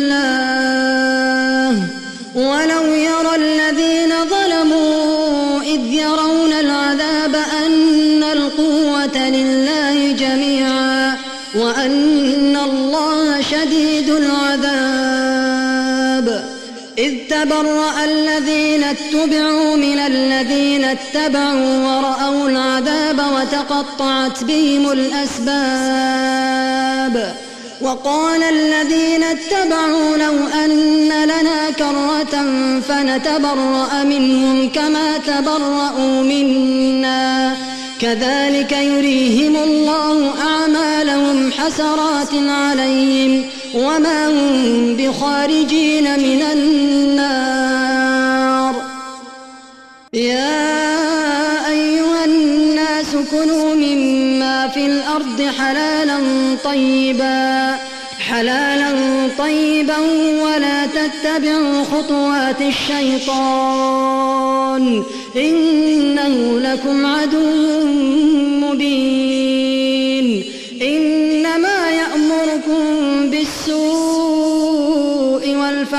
لله ولو يرى الذين ظلموا إذ يرون العذاب أن القوة لله جميعا وأن الله شديد العذاب إذ تبرأ الذين اتبعوا من الذين اتبعوا ورأوا العذاب وتقطعت بهم الأسباب وقال الذين اتبعوا لو أن لنا كرة فنتبرأ منهم كما تبرأوا منا كذلك يريهم الله أعمالهم حسرات عليهم وما هم بخارجين من النار. يا أيها الناس كلوا مما في الأرض حلالا طيبا ولا تتبعوا خطوات الشيطان إنه لكم عدو مبين. إنما يأمركم بالسوء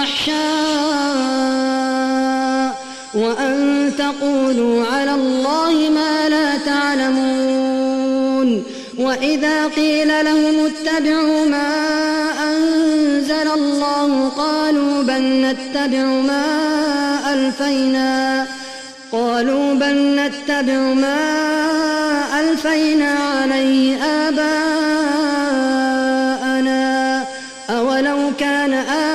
والفحشاء وأن تقولوا على الله ما لا تعلمون. وإذا قيل لهم اتبعوا ما أنزل الله قالوا بل نتبع ما ألفينا عليه آباءنا أولو كان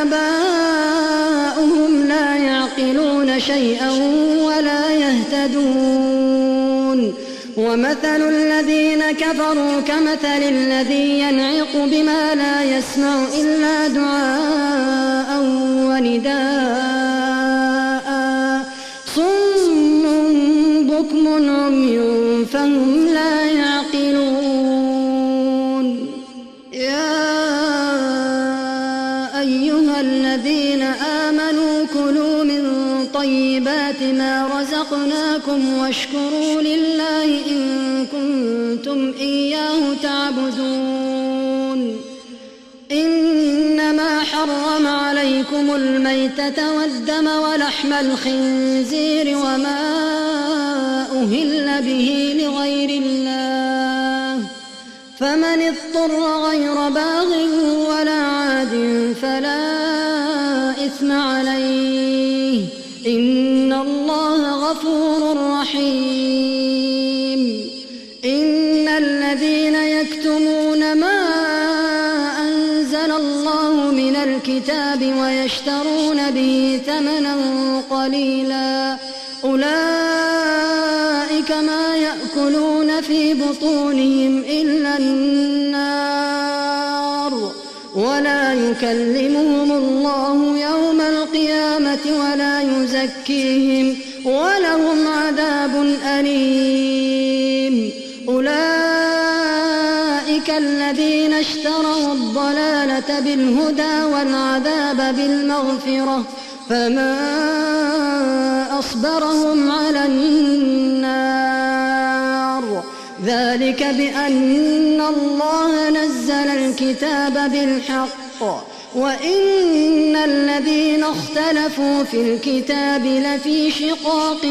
آباؤهم لا يعقلون شيئا ولا يهتدون. ومثل الذين كفروا كمثل الذي ينعق بما لا يسمع إلا دعاء ونداء صم بكم عمي فهم لا يعقلون. يا أيها الذين آمنوا كلوا من طيبات ما رزقناكم واشكروا لله إن كنتم إياه تعبدون. إنما حرم عليكم الميتة والدم ولحم الخنزير وما أهل به لغير الله فمن اضطر غير باغ ولا عاد فلا إثم عليه إن الله غفور رحيم. إن الذين يكتمون ما أنزل الله من الكتاب ويشترون به ثمنا قليلا أولئك ما يأكلون في بطونهم إلا النار ولا يكلمهم الله يوم القيامة ولا يزكيهم ولهم عذاب أليم. أولئك الذين اشتروا الضلالة بالهدى والعذاب بالمغفرة فما أصبرهم على النار ذلك بأن الله نزل الكتاب بالحق وإن الذين اختلفوا في الكتاب لفي شقاق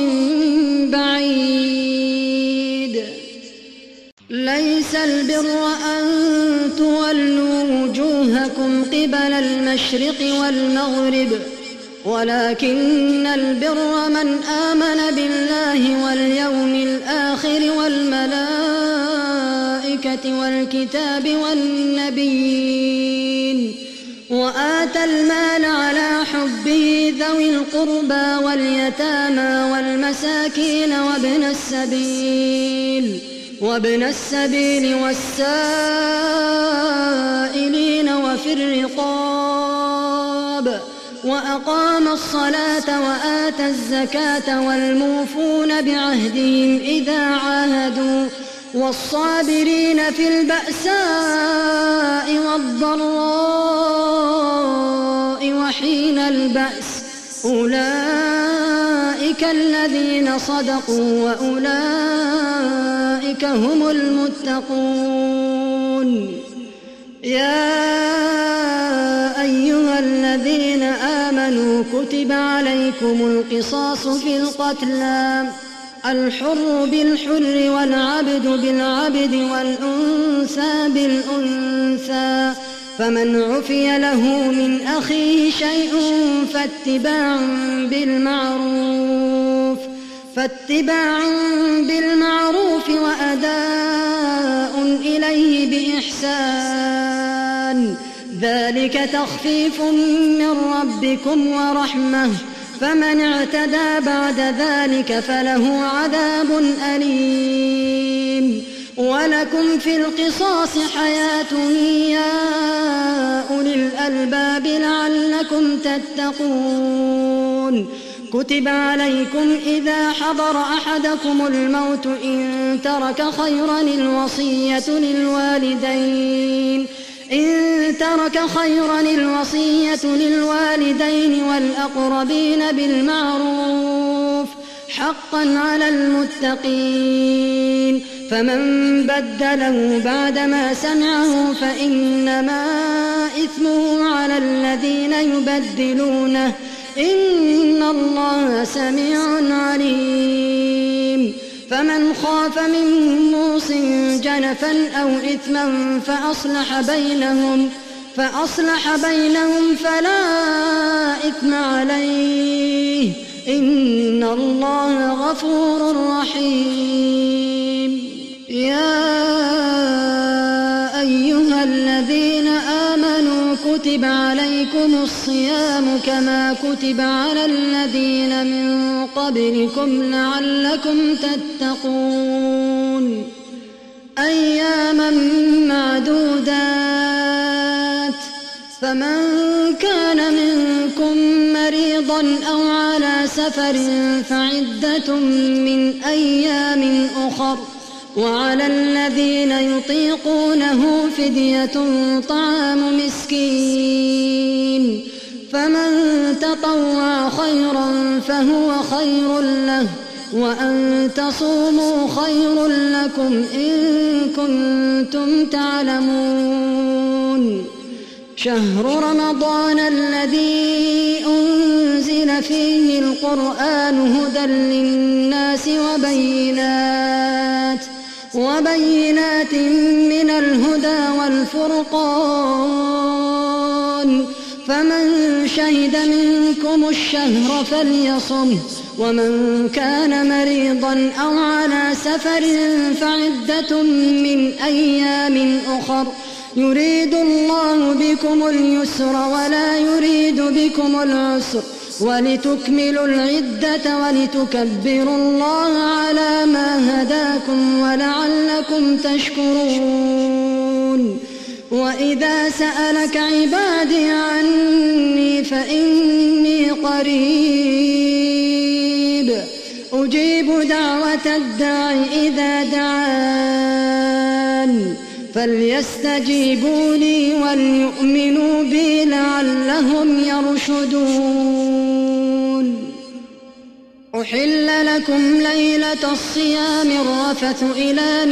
بعيد. ليس البر أن تولوا وجوهكم قبل المشرق والمغرب ولكن البر من آمن بالله واليوم الآخر والملائكة والكتاب والنبيين وآتى المال على حبه ذوي القربى واليتامى والمساكين وابن السبيل والسائلين وفي الرقاب وأقام الصلاة وآتى الزكاة والموفون بعهدهم إذا عاهدوا والصابرين في البأساء والضراء وحين البأس أولئك الذين صدقوا وأولئك هم المتقون. يا أيها الذين آمنوا كتب عليكم القصاص في القتلى الحر بالحر والعبد بالعبد والأنثى بالأنثى فمن عفي له من أخيه شيء فاتباع بالمعروف وأداء إليه بإحسان، ذلك تخفيف من ربكم ورحمة، فمن اعتدى بعد ذلك فله عذاب أليم. ولكم في القصاص حياة يا أولي الألباب لعلكم تتقون. كتب عليكم إذا حضر أحدكم الموت إن ترك خيرا الوصية للوالدين والأقربين بالمعروف حقا على المتقين، فمن بدله بعدما سمعه فإنما إثمه على الذين يبدلونه، إن الله سميع عليم. فمن خاف من موص جنفا أو إثما فأصلح بينهم فلا إثم عليه، إن الله غفور رحيم. يا أيها الذين آمنوا كتب عليكم الصيام كما كتب على الذين من قبلكم لعلكم تتقون. أياما معدودات، فمن كان منكم مريضا أو على سفر فعدة من أيام أخر، وعلى الذين يطيقونه فدية طعام مسكين، فمن تطوع خيرا فهو خير له، وأن تصوموا خير لكم إن كنتم تعلمون. شهر رمضان الذي أنزل فيه القرآن هدى للناس وبينات من الهدى والفرقان، فمن شهد منكم الشهر فليصمه، ومن كان مريضا أو على سفر فعدة من أيام أخر، يريد الله بكم اليسر ولا يريد بكم العسر، ولتكملوا العدة ولتكبروا الله على ما هداكم ولعلكم تشكرون. وإذا سألك عبادي عني فإني قريب أجيب دعوة الداع إذا دعان، فليستجيبوا لي وليؤمنوا بي لعلهم يرشدون. أحل لكم ليلة الصيام الرفث إلى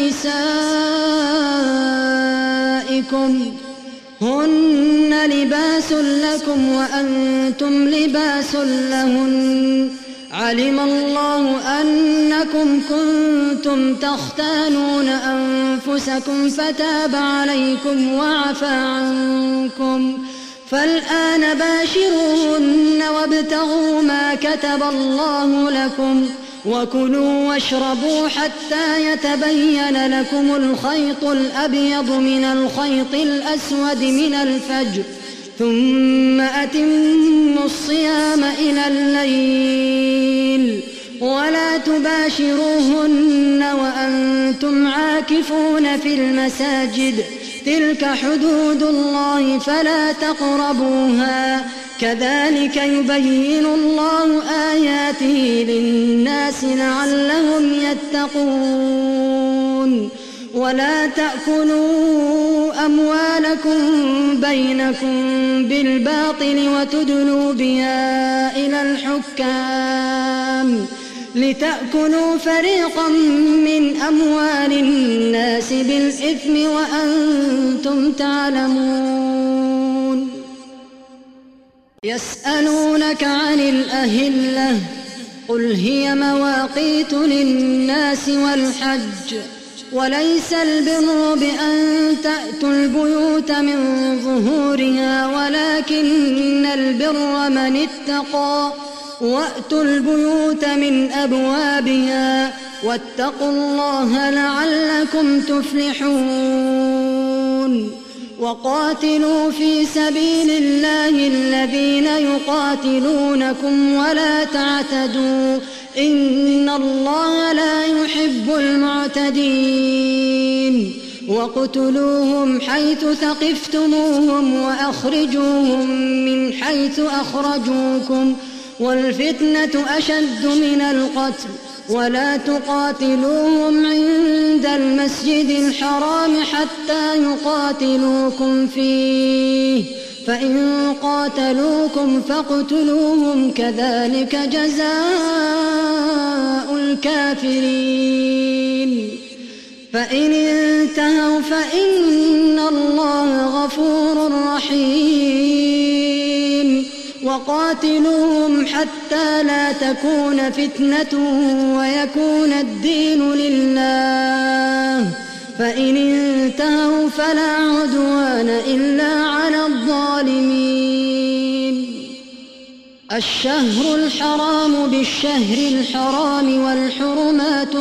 نسائكم هن لباس لكم وأنتم لباس لهن، علم الله أنكم كنتم تختانون أنفسكم فتاب عليكم وعفى عنكم، فالآن باشروهن وابتغوا ما كتب الله لكم، وكلوا واشربوا حتى يتبين لكم الخيط الأبيض من الخيط الأسود من الفجر، ثم أتموا الصيام إلى الليل، ولا تباشروهن وأنتم عاكفون في المساجد، تلك حدود الله فلا تقربوها، كذلك يبين الله آياته للناس لعلهم يتقون. ولا تأكلوا أموالكم بينكم بالباطل وتدلوا بها إلى الحكام لتأكلوا فريقا من أموال الناس بالإثم وأنتم تعلمون. يسألونك عن الأهلة قل هي مواقيت للناس والحج، وليس البر بأن تأتوا البيوت من ظهورها ولكن البر من اتقى وأتوا البيوت من أبوابها واتقوا الله لعلكم تفلحون وقاتلوا في سبيل الله الذين يقاتلونكم ولا تعتدوا إن الله لا يحب المعتدين وقتلوهم حيث ثقفتموهم وأخرجوهم من حيث أخرجوكم والفتنة أشد من القتل ولا تقاتلوهم عند المسجد الحرام حتى يقاتلوكم فيه فإن قاتلوكم فاقتلوهم كذلك جزاء الكافرين فإن انتهوا فإن الله غفور رحيم وقاتلوهم حتى لا تكون فتنة ويكون الدين لله فإن انتهوا فلا عدوان إلا على الظالمين الشهر الحرام بالشهر الحرام والحرمات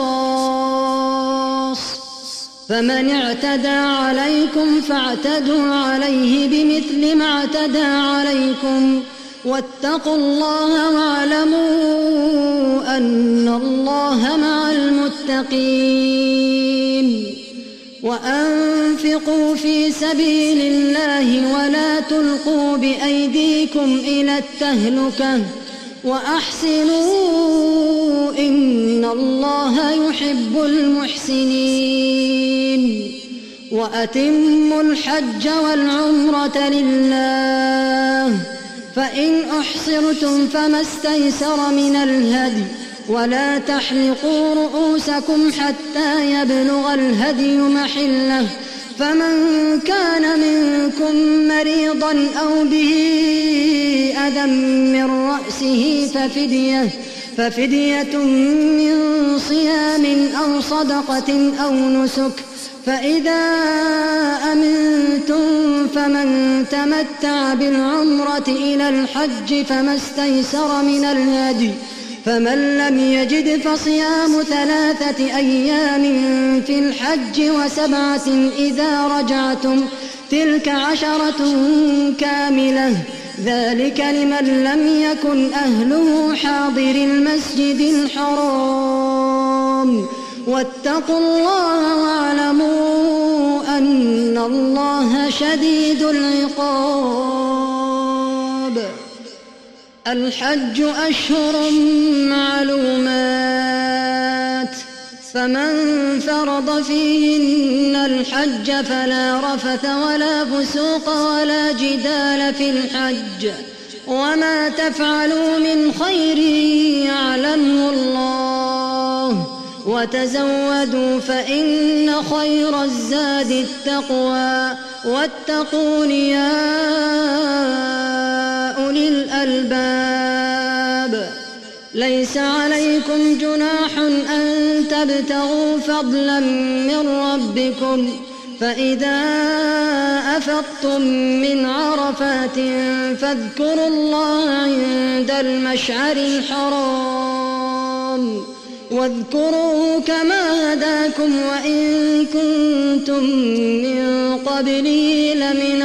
قصاص فمن اعتدى عليكم فاعتدوا عليه بمثل ما اعتدى عليكم واتقوا الله واعلموا أن الله مع المتقين وأنفقوا في سبيل الله ولا تلقوا بأيديكم إلى التهلكة وأحسنوا إن الله يحب المحسنين وأتموا الحج والعمرة لله فإن أحصرتم فما استيسر من الهدي ولا تحلقوا رؤوسكم حتى يبلغ الهدي محله فمن كان منكم مريضا أو به أذى من رأسه ففدية من صيام أو صدقة أو نسك فإذا أمنتم فمن تمتع بالعمرة إلى الحج فما استيسر من الهدي فمن لم يجد فصيام 3 أيام في الحج و7 إذا رجعتم تلك 10 كاملة ذلك لمن لم يكن أهله حاضر المسجد الحرام واتقوا الله واعلموا أن الله شديد العقاب الحج أشهر معلومات فمن فرض فيهن الحج فلا رفث ولا فسوق ولا جدال في الحج وما تفعلوا من خير يعلمه الله وتزودوا فإن خير الزاد التقوى واتقون يا أولي الألباب ليس عليكم جناح أن تبتغوا فضلا من ربكم فإذا أفضتم من عرفات فاذكروا الله عند المشعر الحرام واذكروه كما هداكم وإن كنتم من قبله لمن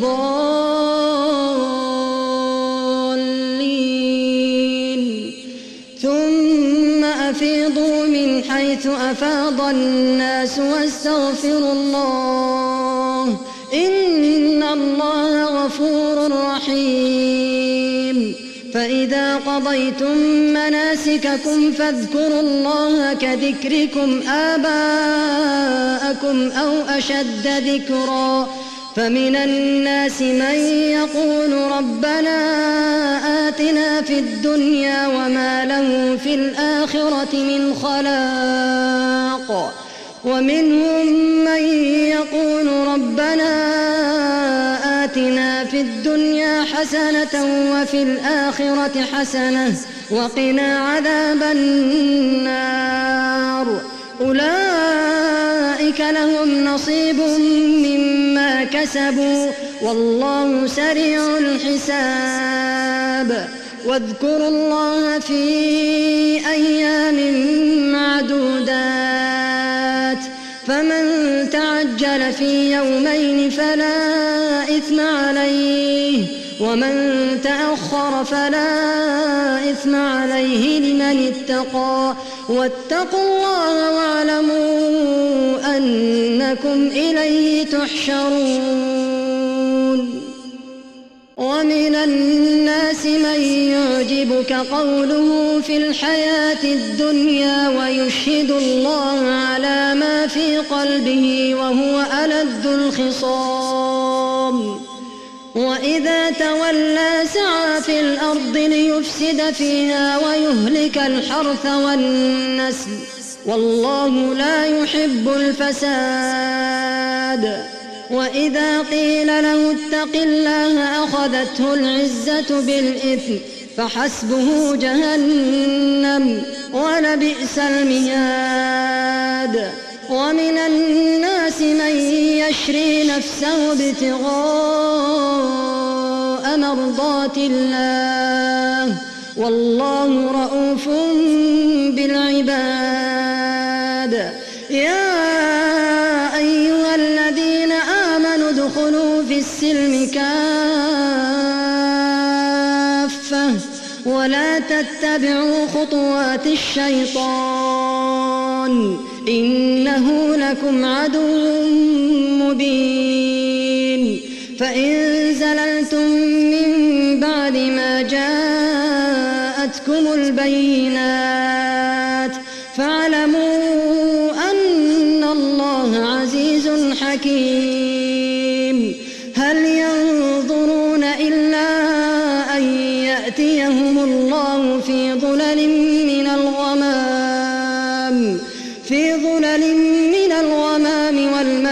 الضالين ثم أفيضوا من حيث أفاض الناس واستغفروا الله إن الله غفور رحيم فإذا قضيتم مناسككم فاذكروا الله كذكركم آباءكم أو أشد ذكرا فمن الناس من يقول ربنا آتنا في الدنيا وما له في الآخرة من خلاق ومنهم من يقول ربنا آتنا في الدنيا حسنة وفي الآخرة حسنة وقنا عذاب النار أولئك فأولئك لهم نصيب مما كسبوا والله سريع الحساب. واذكروا الله في أيام معدودات فمن تعجل في يومين فلا إثم عليه ومن تأخر فلا إثم عليه لمن اتقى واتقوا الله واعلموا أنكم إليه تحشرون. ومن الناس من يعجبك قوله في الحياة الدنيا ويشهد الله على ما في قلبه وهو ألد الخصام وإذا تولى سعى في الأرض ليفسد فيها ويهلك الحرث والنسل والله لا يحب الفساد. وإذا قيل له اتق الله أخذته العزة بالإثم فحسبه جهنم ولبئس المهاد. ومن الناس من يشري نفسه ابتغاء مرضات الله والله رؤوف بالعباد. يا أيها الذين آمنوا ادخلوا في السلم كافة ولا تتبعوا خطوات الشيطان إنه لكم عدو مبين. فإن زللتم من بعد ما جاءتكم البينات فاعلموا أن الله عزيز حكيم. هل ينظرون إلا أن يأتيهم الله في ظلل من الغمام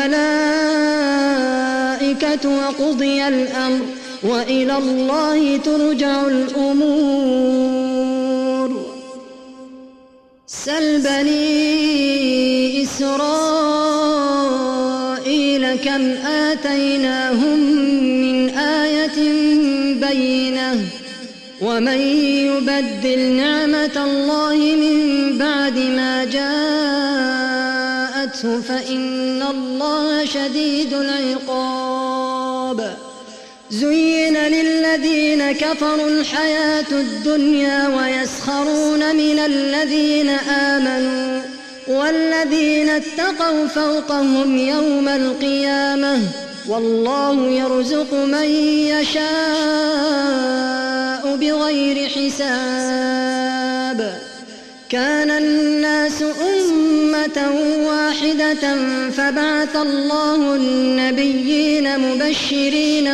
والملائكة وقضي الأمر وإلى الله ترجع الأمور. سل بني إسرائيل كم آتيناهم من آية بينة ومن يبدل نعمة الله من بعد ما جاءته فإن الله شديد العقاب. زين للذين كفروا الحياة الدنيا ويسخرون من الذين آمنوا والذين اتقوا فوقهم يوم القيامة والله يرزق من يشاء بغير حساب. كان الناس أمة واحدة فبعث الله النبيين مبشرين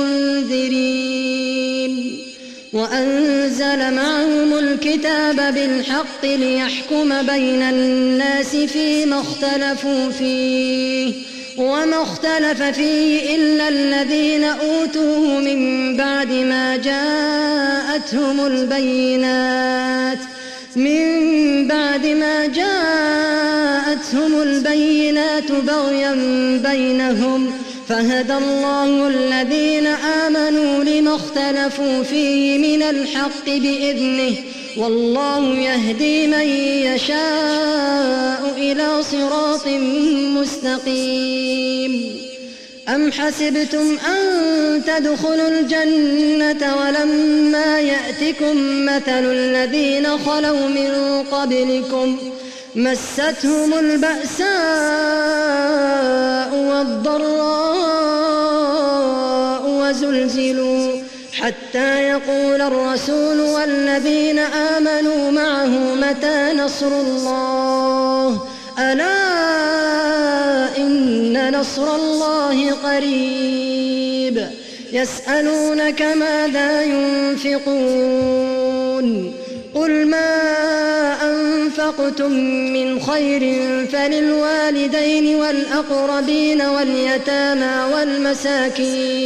ومنذرين وأنزل معهم الكتاب بالحق ليحكم بين الناس فيما اختلفوا فيه وما اختلف فيه إلا الذين أوتوه من بعد ما جاءتهم البينات بغيا بينهم فهدى الله الذين آمنوا لما اختلفوا فيه من الحق بإذنه والله يهدي من يشاء إلى صراط مستقيم. أم حسبتم أن تدخلوا الجنة ولما يأتكم مثل الذين خلوا من قبلكم مستهم البأساء والضراء وزلزلوا حتى يقول الرسول والذين آمنوا معه متى نصر الله ألا إن نصر الله قريب. يسألونك ماذا ينفقون قل ما أنفقتم من خير فللوالدين والأقربين واليتامى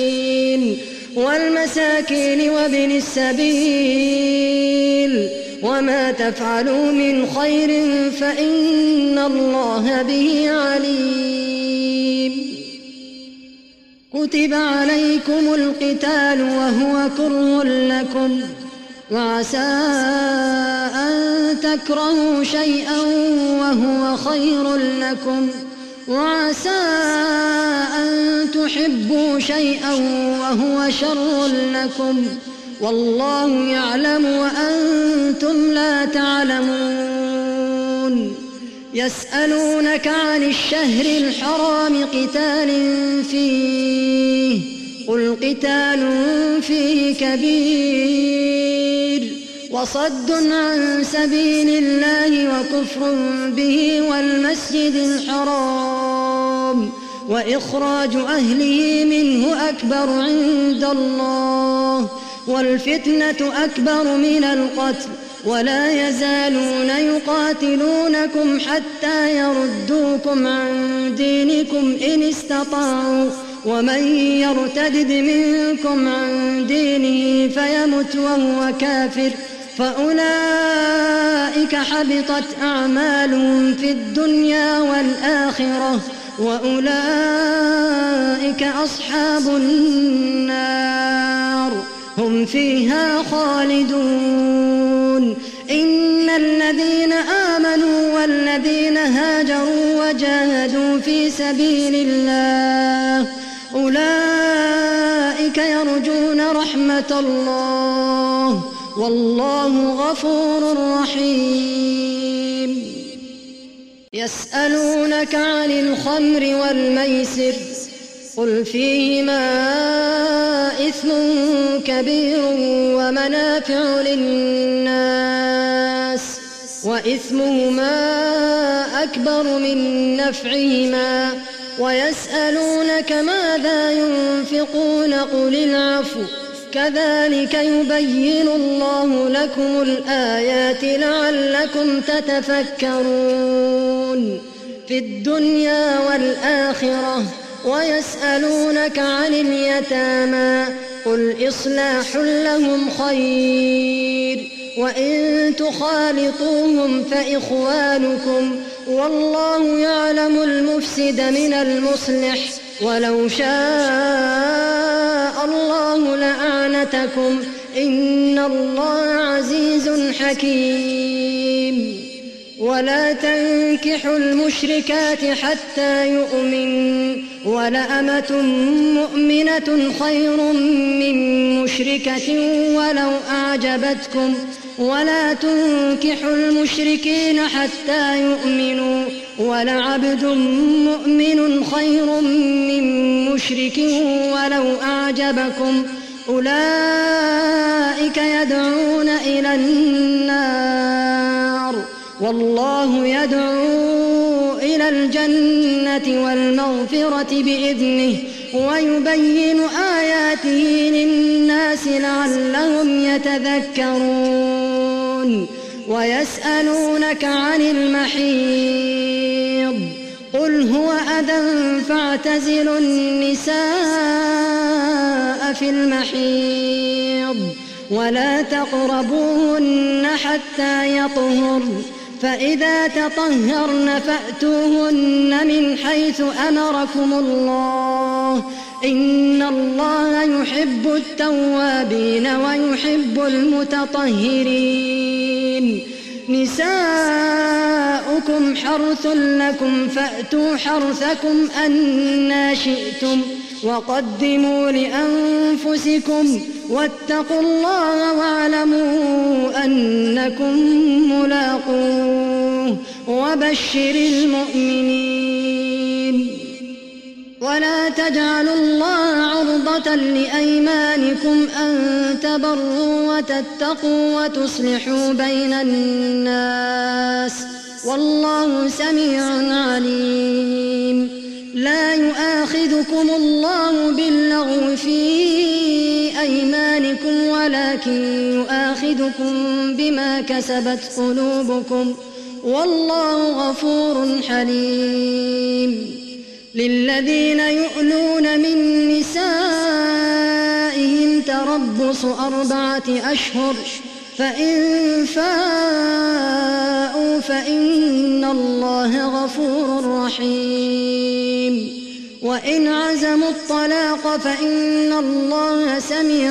والمساكين وابن السبيل وما تفعلوا من خير فإن الله به عليم. كتب عليكم القتال وهو كره لكم، وعسى أن تكرهوا شيئا وهو خير لكم، وعسى أن تحبوا شيئا وهو شر لكم، والله يعلم وأنتم لا تعلمون. يسألونك عن الشهر الحرام قتال فيه، قل قتال فيه كبير، وصد عن سبيل الله وكفر به والمسجد الحرام وإخراج أهله منه أكبر عند الله، والفتنة أكبر من القتل، ولا يزالون يقاتلونكم حتى يردوكم عن دينكم إن استطاعوا، ومن يرتد منكم عن دينه فيمت وهو كافر فأولئك حبطت أعمالهم في الدنيا والآخرة، وأولئك أصحاب النار هم فيها خالدون. إن الذين آمنوا والذين هاجروا وجاهدوا في سبيل الله أولئك يرجون رحمة الله، والله غفور رحيم. يسألونك عن الخمر والميسر، قل فيهما إثم كبير ومنافع للناس، وإثمهما أكبر من نفعهما، ويسألونك ماذا ينفقون قل العفو، كذلك يبين الله لكم الآيات لعلكم تتفكرون في الدنيا والآخرة. ويسألونك عن اليتامى، قل إصلاح لهم خير، وإن تخالطوهم فإخوانكم، والله يعلم المفسد من المصلح، ولو شاء الله لأعنتكم، إن الله عزيز حكيم. ولا تنكحوا المشركات حتى يؤمنوا، ولأمة مؤمنة خير من مشركة ولو أعجبتكم، ولا تنكحوا المشركين حتى يؤمنوا، ولعبد مؤمن خير من مشرك ولو أعجبكم، أولئك يدعون إلى النار، والله يدعو إلى الجنة والمغفرة بإذنه، ويبين آياته للناس لعلهم يتذكرون. ويسألونك عن المحيض، قل هو أذى فاعتزلوا النساء في المحيض، ولا تقربوهن حتى يطهرن، فإذا تطهرن فأتوهن من حيث أمركم الله، إن الله يحب التوابين ويحب المتطهرين. نساؤكم حرث لكم فأتوا حرثكم أنى شئتم، وقدموا لأنفسكم، واتقوا الله واعلموا أنكم ملاقوه، وبشر المؤمنين. ولا تجعلوا الله عرضة لأيمانكم أن تبروا وتتقوا وتصلحوا بين الناس، والله سميع عليم. لا يؤاخذكم الله باللغو في أيمانكم، ولكن يؤاخذكم بما كسبت قلوبكم، والله غفور حليم. للذين يؤلون من نسائهم تربص 4 أشهر، فإن فاءوا فإن الله غفور رحيم وإن عزموا الطلاق فإن الله سميع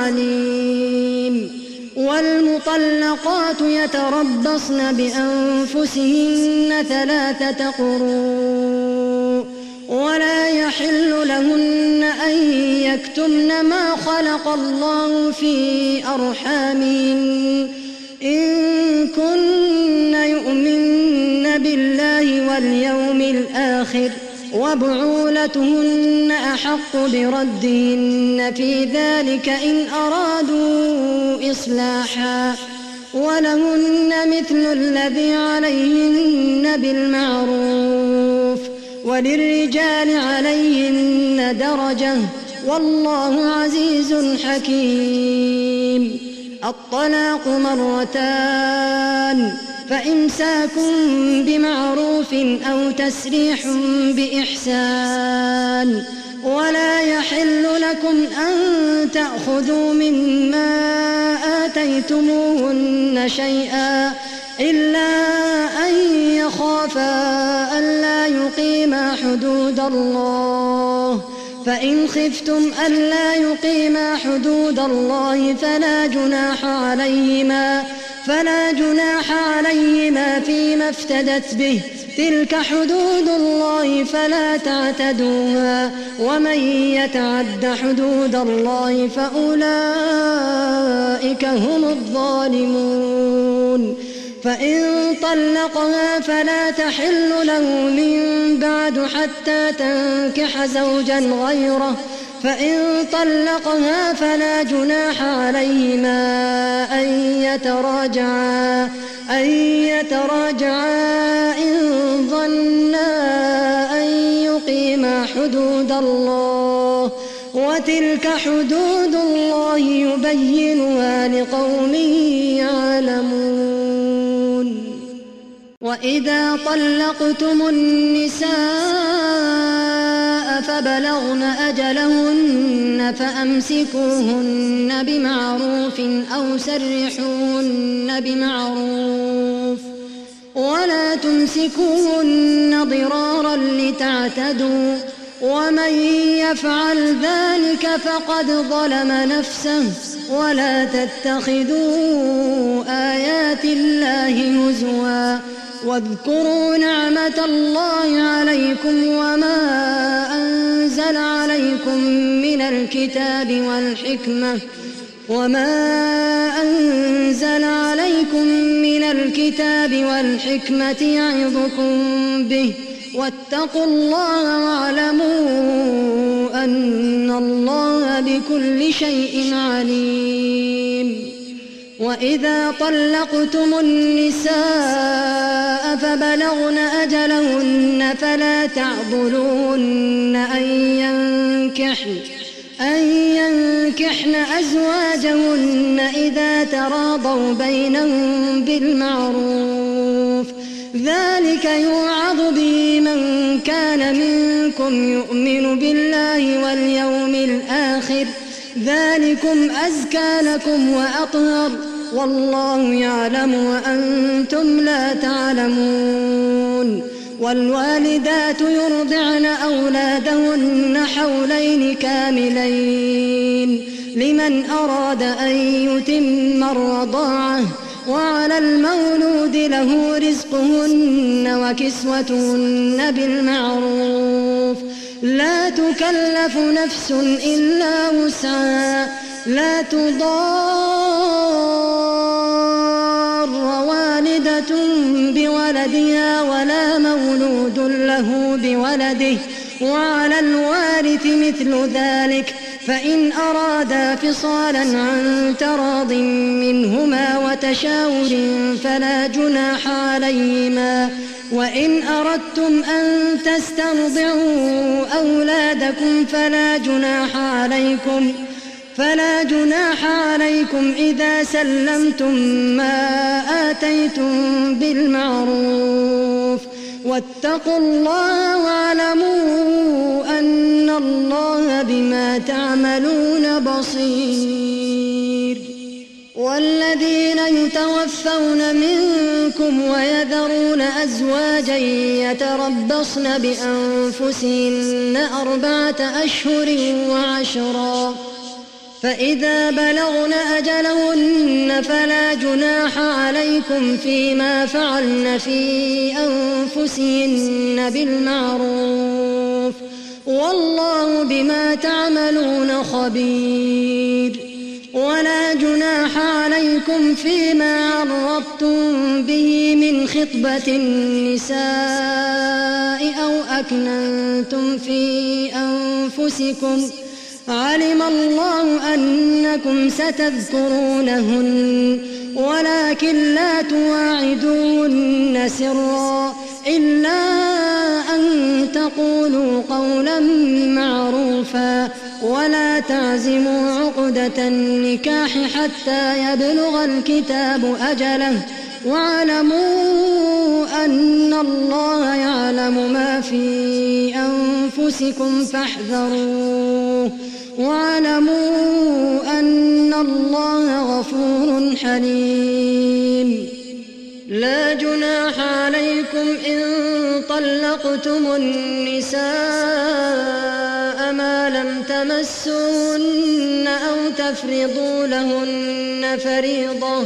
عليم والمطلقات يتربصن بأنفسهن 3 قروء ولا يحل لهن أن يكتمن ما خلق الله في أرحامهن إن كن يؤمن بالله واليوم الآخر وبعولتهن أحق بردهن في ذلك إن أرادوا إصلاحا ولهن مثل الذي عليهن بالمعروف وللرجال عليهن درجة والله عزيز حكيم. الطلاق 2 فإمساك بمعروف أو تسريح بإحسان ولا يحل لكم أن تأخذوا مما آتيتموهن شيئا إلا أن يخافا ألا يقيما حدود الله فإن خفتم ألا يقيما حدود الله فلا جناح عليهما فيما افتدت به تلك حدود الله فلا تعتدوها ومن يتعد حدود الله فأولئك هم الظالمون. فإن طلقها فلا تحل له من بعد حتى تنكح زوجا غيره فإن طلقها فلا جناح عليهما أن يتراجعا إن ظنا أن يقيما حدود الله وتلك حدود الله يبينها لقوم يعلمون. وإذا طلقتم النساء فبلغن أجلهن فأمسكوهن بمعروف أو سرحوهن بمعروف ولا تمسكوهن ضرارا لتعتدوا ومن يفعل ذلك فقد ظلم نفسه ولا تتخذوا آيات الله هزوا واذكروا نعمة الله عليكم وما أنزل عليكم من الكتاب والحكمة يعظكم به واتقوا الله واعلموا أن الله بكل شيء عليم. وإذا طلقتم النساء فبلغن أجلهن فلا تعضلوهن أن ينكحن أزواجهن إذا تراضوا بينهم بالمعروف ذلك يوعظ به من كان منكم يؤمن بالله واليوم الآخر ذلكم أزكى لكم وأطهر والله يعلم وأنتم لا تعلمون. والوالدات يرضعن أولادهن حولين كاملين لمن أراد أن يتم الرضاعة وعلى المولود له رزقهن وكسوتهن بالمعروف لا تكلف نفس إلا وسعها لا تضار والدة بولدها ولا مولود له بولده وعلى الوارث مثل ذلك فإن أرادا فصالا عن تراض منهما وتشاور فلا جناح عليهما. وإن أردتم أن تسترضعوا أولادكم فلا جناح عليكم إذا سلمتم ما آتيتم بالمعروف واتقوا الله واعلموا أن الله بما تعملون بصير. والذين يتوفون منكم ويذرون أزواجا يتربصن بأنفسهن 4 أشهر وعشرا، فإذا بلغن أجلهن فلا جناح عليكم فيما فعلن في أنفسهن بالمعروف، والله بما تعملون خبير. ولا جناح عليكم فيما عرضتم به من خطبة النساء أو أكننتم في أنفسكم، علم الله أنكم ستذكرونهن ولكن لا تواعدوهن سرا إلا أن تقولوا قولا معروفا، ولا تعزموا عقدة النكاح حتى يبلغ الكتاب أجله، واعلموا أن الله يعلم ما في أنفسكم فاحذروه، واعلموا أن الله غفور حليم. لا جناح عليكم إن طلقتم النساء ما لم تمسوهن أو تفرضوا لهن فريضة،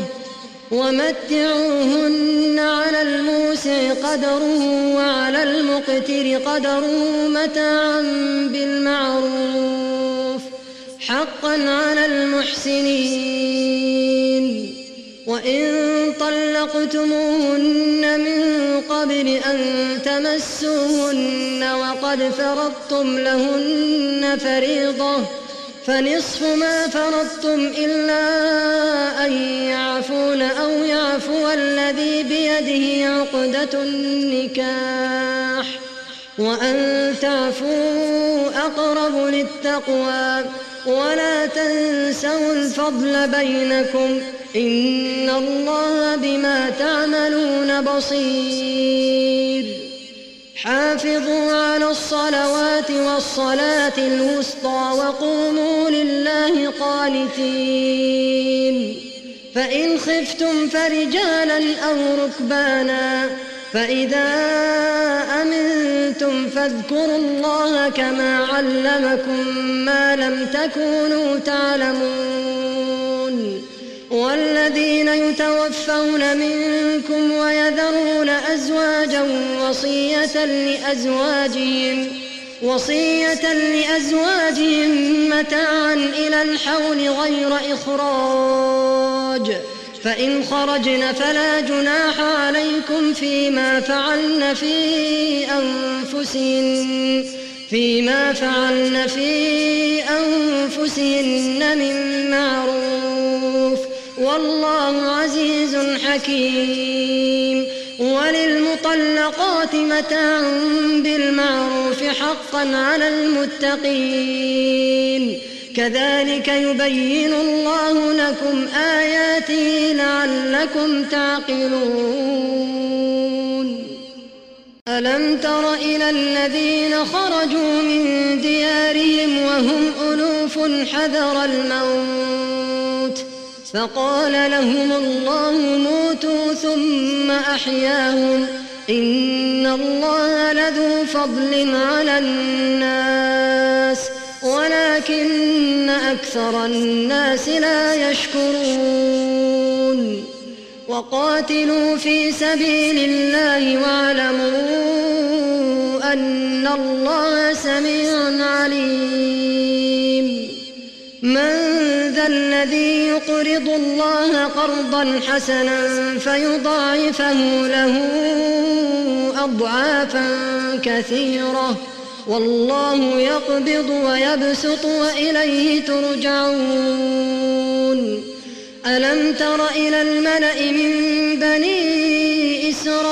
ومتعوهن على الموسع قدره وعلى المقتر قدره متاعا بالمعروف، حقا على المحسنين. وإن طلقتموهن من قبل أن تمسوهن وقد فرضتم لهن فريضة فنصف ما فرضتم إلا أن يعفون أو يعفو الذي بيده عقدة النكاح، وأن تعفوا أقرب للتقوى، ولا تنسوا الفضل بينكم، إن الله بما تعملون بصير. حافظوا على الصلوات والصلاة الوسطى وقوموا لله قانتين. فإن خفتم فرجالا أو ركبانا، فإذا أمنتم فاذكروا الله كما علمكم ما لم تكونوا تعلمون. والذين يتوفون منكم ويذرون أزواجا وصية لأزواجهم متاعا إلى الحول غير إخراج، فإن خرجن فلا جناح عليكم فيما فعلن في أنفسهن من معروف، والله عزيز حكيم. وللمطلقات متاع بالمعروف حقا على المتقين، كذلك يبين الله لكم آياته لعلكم تعقلون. ألم تر إلى الذين خرجوا من ديارهم وهم ألوف حذر الموت فقال لهم الله موتوا ثم أحياهم، إن الله لذو فضل على الناس ولكن أكثر الناس لا يشكرون. وقاتلوا في سبيل الله واعلموا أن الله سميع عليم. من ذا الذي يقرض الله قرضا حسنا فيضاعفه له أضعافا كثيرة، والله يقبض ويبسط وإليه ترجعون. ألم تر إلى الملأ من بني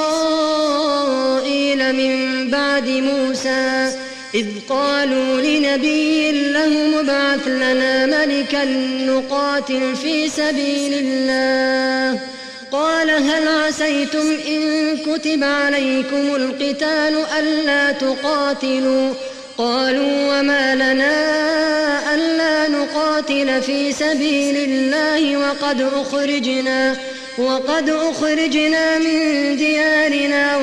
إسرائيل من بعد موسى إذ قالوا لنبي له ابعث لنا ملكا نقاتل في سبيل الله، قال هل عسيتم إن كتب عليكم القتال ألا تقاتلوا، قالوا وما لنا ألا نقاتل في سبيل الله وقد أخرجنا من ديارنا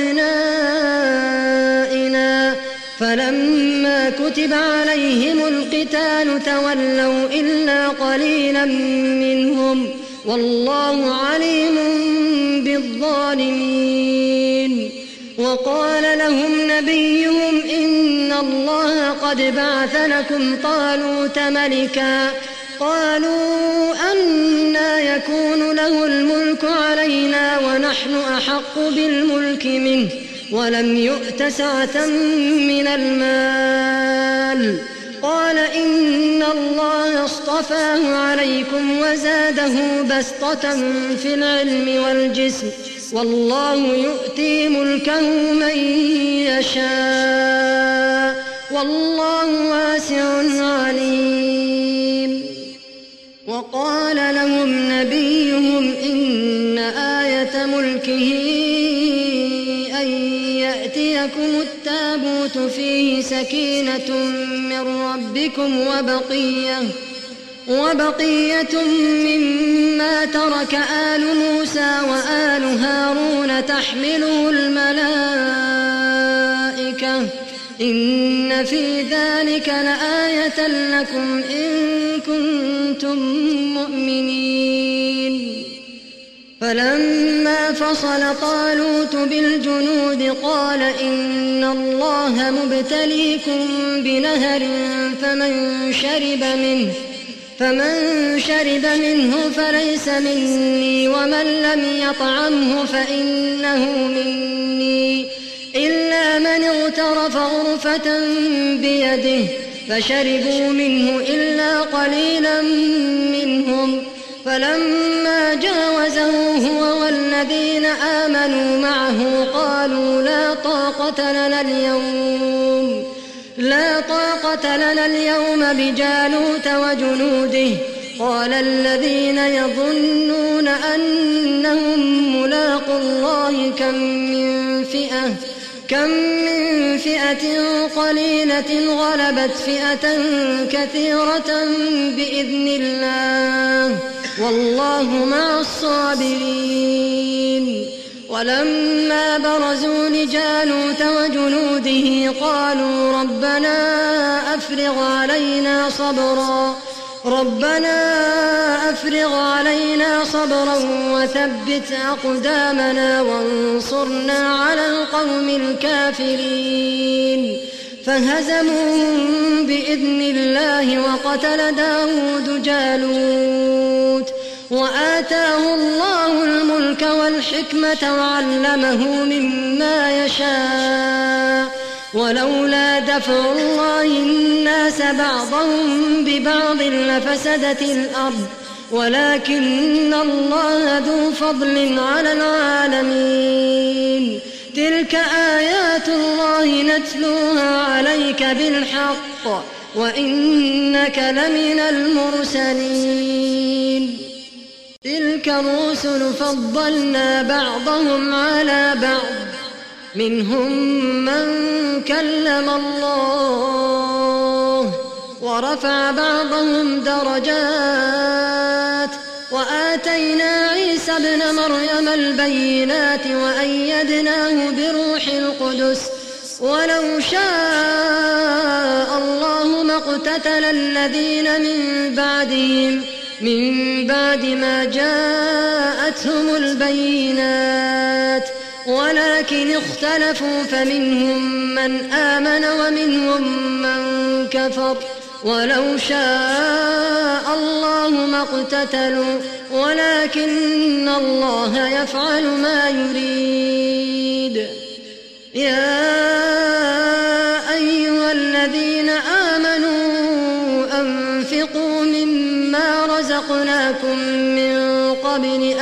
وأبنائنا فلما كتب عليهم القتال تولوا إلا قليلا منهم والله عليم بالظالمين. وقال لهم نبيهم إن الله قد بعث لكم طالوت ملكا قالوا أنى يكون له الملك علينا ونحن أحق بالملك منه ولم يؤت سعة من المال قال إن الله اصطفاه عليكم وزاده بسطة في العلم والجسم والله يؤتي ملكه من يشاء والله واسع عليم. وقال لهم نبيهم إن آية ملكه أن يأتيكم التابوت فيه سكينة من ربكم وبقية مما ترك آل موسى وآل هارون تحمله الملائكة إن في ذلك لآية لكم إن كنتم مؤمنين. فلما فصل طالوت بالجنود قال إن الله مبتليكم بنهر فمن شرب منه فليس مني ومن لم يطعمه فإنه مني إلا من اغترف غرفة بيده فشربوا منه إلا قليلا منهم فلما جاوزه هو والذين آمنوا معه قالوا لا طاقة لنا اليوم بجالوت وجنوده قال الذين يظنون أنهم ملاقو الله كم من فئة قليلة غلبت فئة كثيرة بإذن الله والله مع الصابرين. ولما برزوا لجالوت وجنوده قالوا ربنا أفرغ علينا صبرا وثبت أقدامنا وانصرنا على القوم الكافرين. فهزموهم بإذن الله وقتل داود جالوت وآتاه الله الملك والحكمة وعلمه مما يشاء ولولا دفع الله الناس بعضهم ببعض لفسدت الأرض ولكن الله ذو فضل على العالمين. تلك آيات الله نتلوها عليك بالحق وإنك لمن المرسلين. تلك الرسل فضلنا بعضهم على بعض منهم من كلم الله ورفع بعضهم درجات وآتينا عيسى ابن مريم البينات وأيدناه بروح القدس ولو شاء الله ما اقتتل الذين من بعد ما جاءتهم البينات ولكن اختلفوا فمنهم من آمن ومنهم من كفر ولو شاء الله ما اقتتلوا ولكن الله يفعل ما يريد. يا أيها الذين آمنوا أنفقوا مما رزقناكم من قبل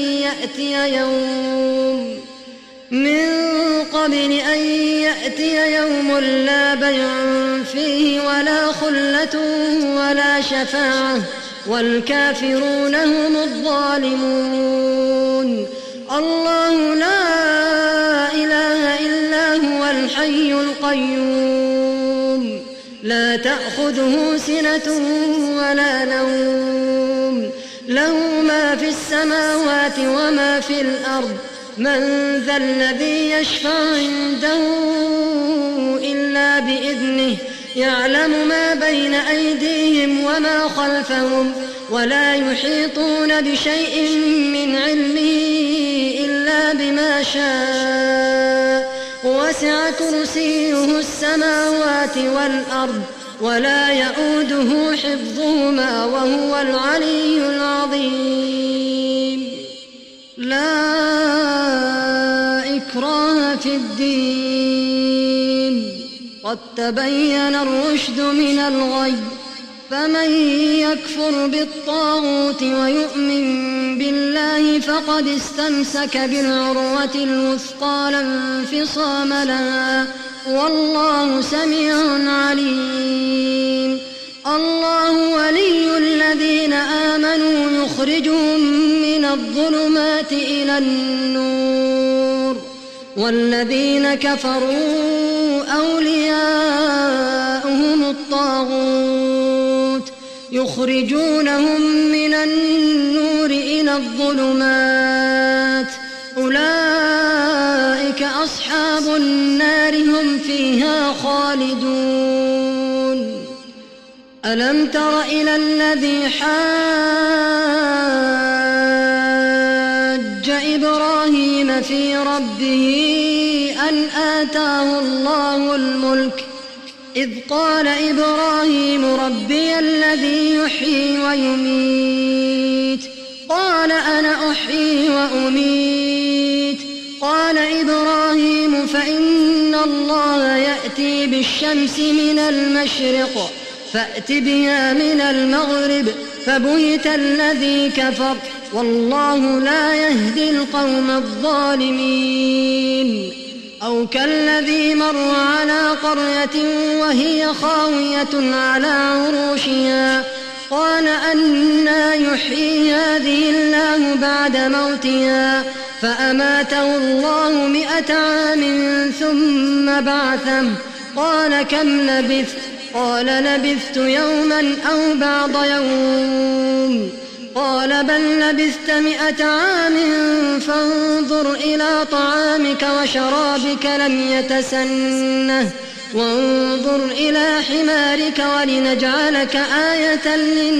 أن يأتي يوم لا بيع فيه ولا خلة ولا شفاعة والكافرون هم الظالمون. الله لا إله إلا هو الحي القيوم لا تأخذه سنة ولا نوم له ما في السماوات وما في الأرض من ذا الذي يشفع عنده إلا بإذنه يعلم ما بين أيديهم وما خلفهم ولا يحيطون بشيء من علمه إلا بما شاء وسع كرسيه السماوات والأرض ولا يؤوده حفظهما وهو العلي العظيم. لا إكراه في الدين قد تبين الرشد من الغي فمن يكفر بالطاغوت ويؤمن بالله فقد استمسك بالعروة الوثقى لا انفصام لها والله سميع عليم. الله ولي الذين آمنوا يخرجهم من الظلمات إلى النور والذين كفروا أولياؤهم الطاغوت يخرجونهم من النور إلى الظلمات أولئك أصحاب النار هم فيها خالدون. ألم تر إلى الذي حاج إبراهيم في ربه أن آتاه الله الملك إذ قال إبراهيم ربي الذي يحيي ويميت قال أنا أحيي وأميت قال إبراهيم فإن الله يأتي بالشمس من المشرق فأت بها من المغرب فبهت الذي كفر والله لا يهدي القوم الظالمين. أو كالذي مر على قرية وهي خاوية على عروشها قال أنى يحيي هذه الله بعد موتها فأماته الله 100 عام ثم بعثه قال كم لبثت قال لبثت يوما أو بعض يوم قال بل لبثت 100 عام فانظر إلى طعامك وشرابك لم يتسنه وانظر إلى حمارك ولنجعلك آية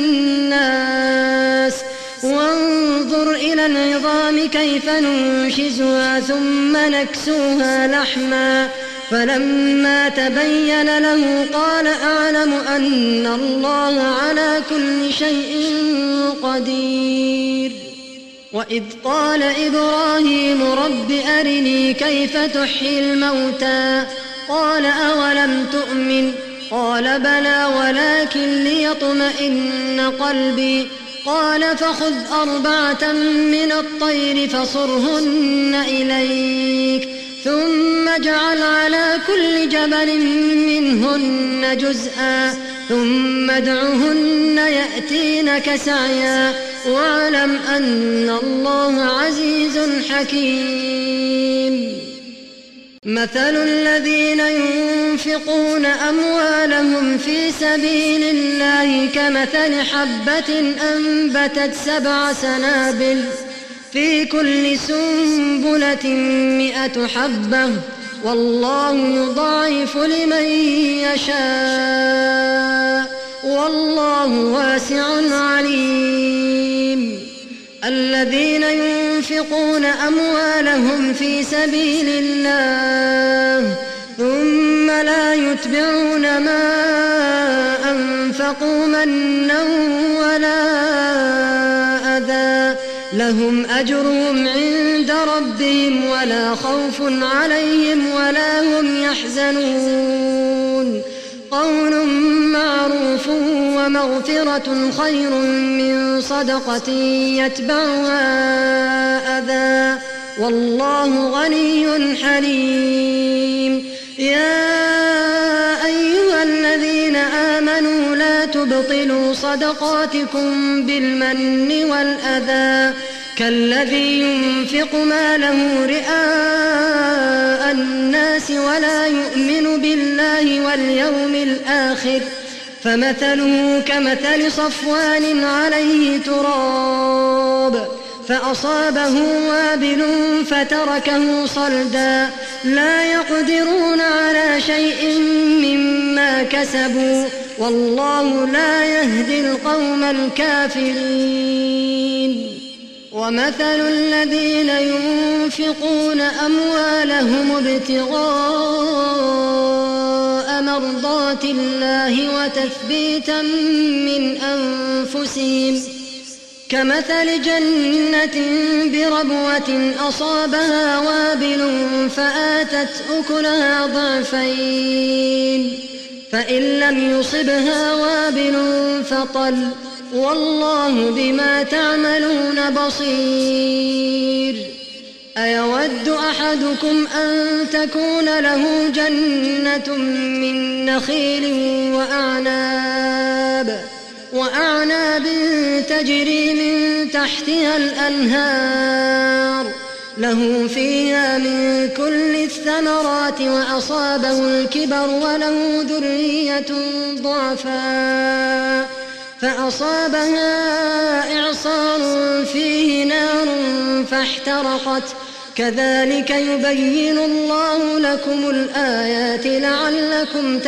للناس وانظر إلى العظام كيف ننشزها ثم نكسوها لحما فلما تبين له قال أعلم أن الله على كل شيء قدير. وإذ قال إبراهيم رب أرني كيف تحيي الموتى قال أولم تؤمن قال بلى ولكن ليطمئن قلبي قال فخذ 4 من الطير فصرهن إليك ثم اجعل على كل جبل منهن جزءا ثم ادعهن يأتينك سعيا واعلم أن الله عزيز حكيم. مثل الذين ينفقون أموالهم في سبيل الله كمثل حبة أنبتت 7 سنابل في كل سنبلة 100 حبة والله يضاعف لمن يشاء والله واسع عليم. الذين ينفقون أموالهم في سبيل الله ثم لا يتبعون ما أنفقوا منا ولا أذى لهم أجرهم عند ربهم ولا خوف عليهم ولا هم يحزنون. قول معروف ومغفرة خير من صدقة يتبعها أذى والله غني حليم. يا أيها الذين آمنوا لا تبطلوا صدقاتكم بالمن والأذى كالذي ينفق ماله رئاء الناس ولا يؤمن بالله واليوم الآخر فمثله كمثل صفوان عليه تراب فأصابه وابل فتركه صلدا لا يقدرون على شيء مما كسبوا والله لا يهدي القوم الكافرين. ومثل الذين ينفقون أموالهم ابتغاء مرضات الله وتثبيتا من أنفسهم كمثل جنة بربوة أصابها وابل فآتت أكلها ضعفين فإن لم يصبها وابل فطل والله بما تعملون بصير. أيود أحدكم أن تكون له جنة من نخيل وأعناب تجري من تحتها الأنهار له فيها من كل الثمرات وأصابه الكبر وله ذرية ضعفاء فأصابها إعصار فيه نار فاحترقت كذلك يبين الله لكم الآيات لعلكم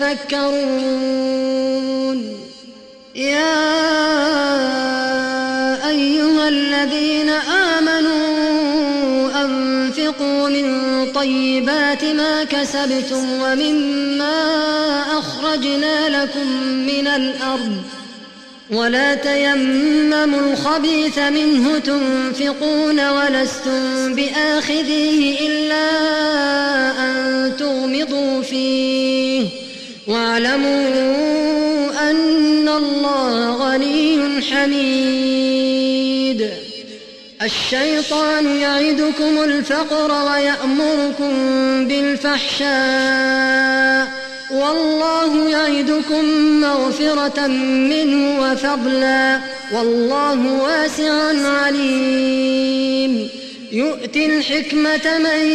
تتفكرون. يا أيها الذين آمنوا أنفقوا من طيبات ما كسبتم ومما أخرجنا لكم من الأرض ولا تيمموا الخبيث منه تنفقون ولستم بآخذيه إلا أن تغمضوا فيه واعلموا أن الله غني حميد. الشيطان يعدكم الفقر ويأمركم بالفحشاء والله يعدكم مغفرة منه وفضلا والله واسع عليم. يؤتي الحكمة من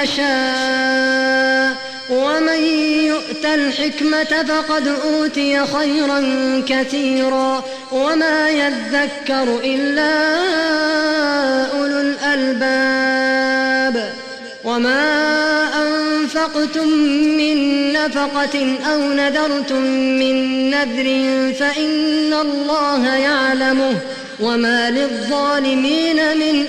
يشاء ومن يؤت الحكمة فقد أوتي خيرا كثيرا وما يذكر إلا أولو الألباب. وما أنفقتم من نفقة أو نذرتم من نذر فإن الله يعلمه وما للظالمين من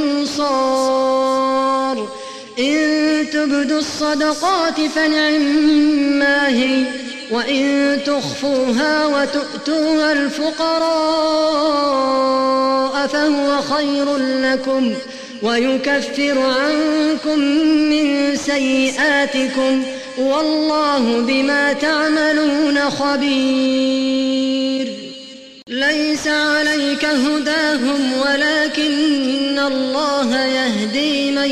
أنصار. إن تبدوا الصدقات فنعما هي وإن تخفوها وتؤتوها الفقراء فهو خير لكم ويكفر عنكم من سيئاتكم والله بما تعملون خبير. ليس عليك هداهم ولكن الله يهدي من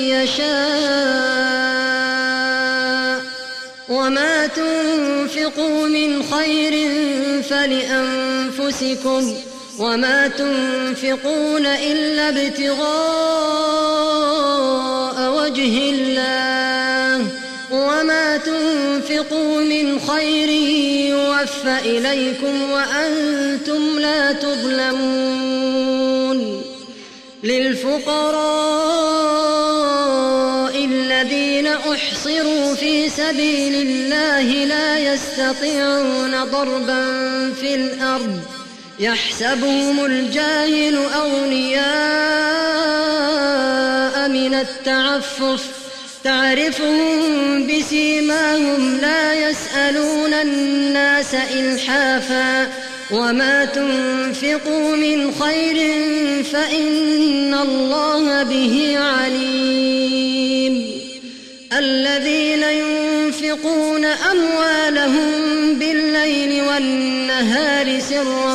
يشاء وما تنفقوا من خير فلأنفسكم وما تنفقون إلا ابتغاء وجه الله وما تنفقوا من خير يوفى إليكم وأنتم لا تظلمون. للفقراء الذين أحصروا في سبيل الله لا يستطيعون ضربا في الأرض يحسبهم الجاهل أغنياء من التعفف تعرفهم بسيماهم لا يسألون الناس إلحافا وما تنفقوا من خير فإن الله به عليم. الذين ينفقون أموالهم بالليل والنهار سرا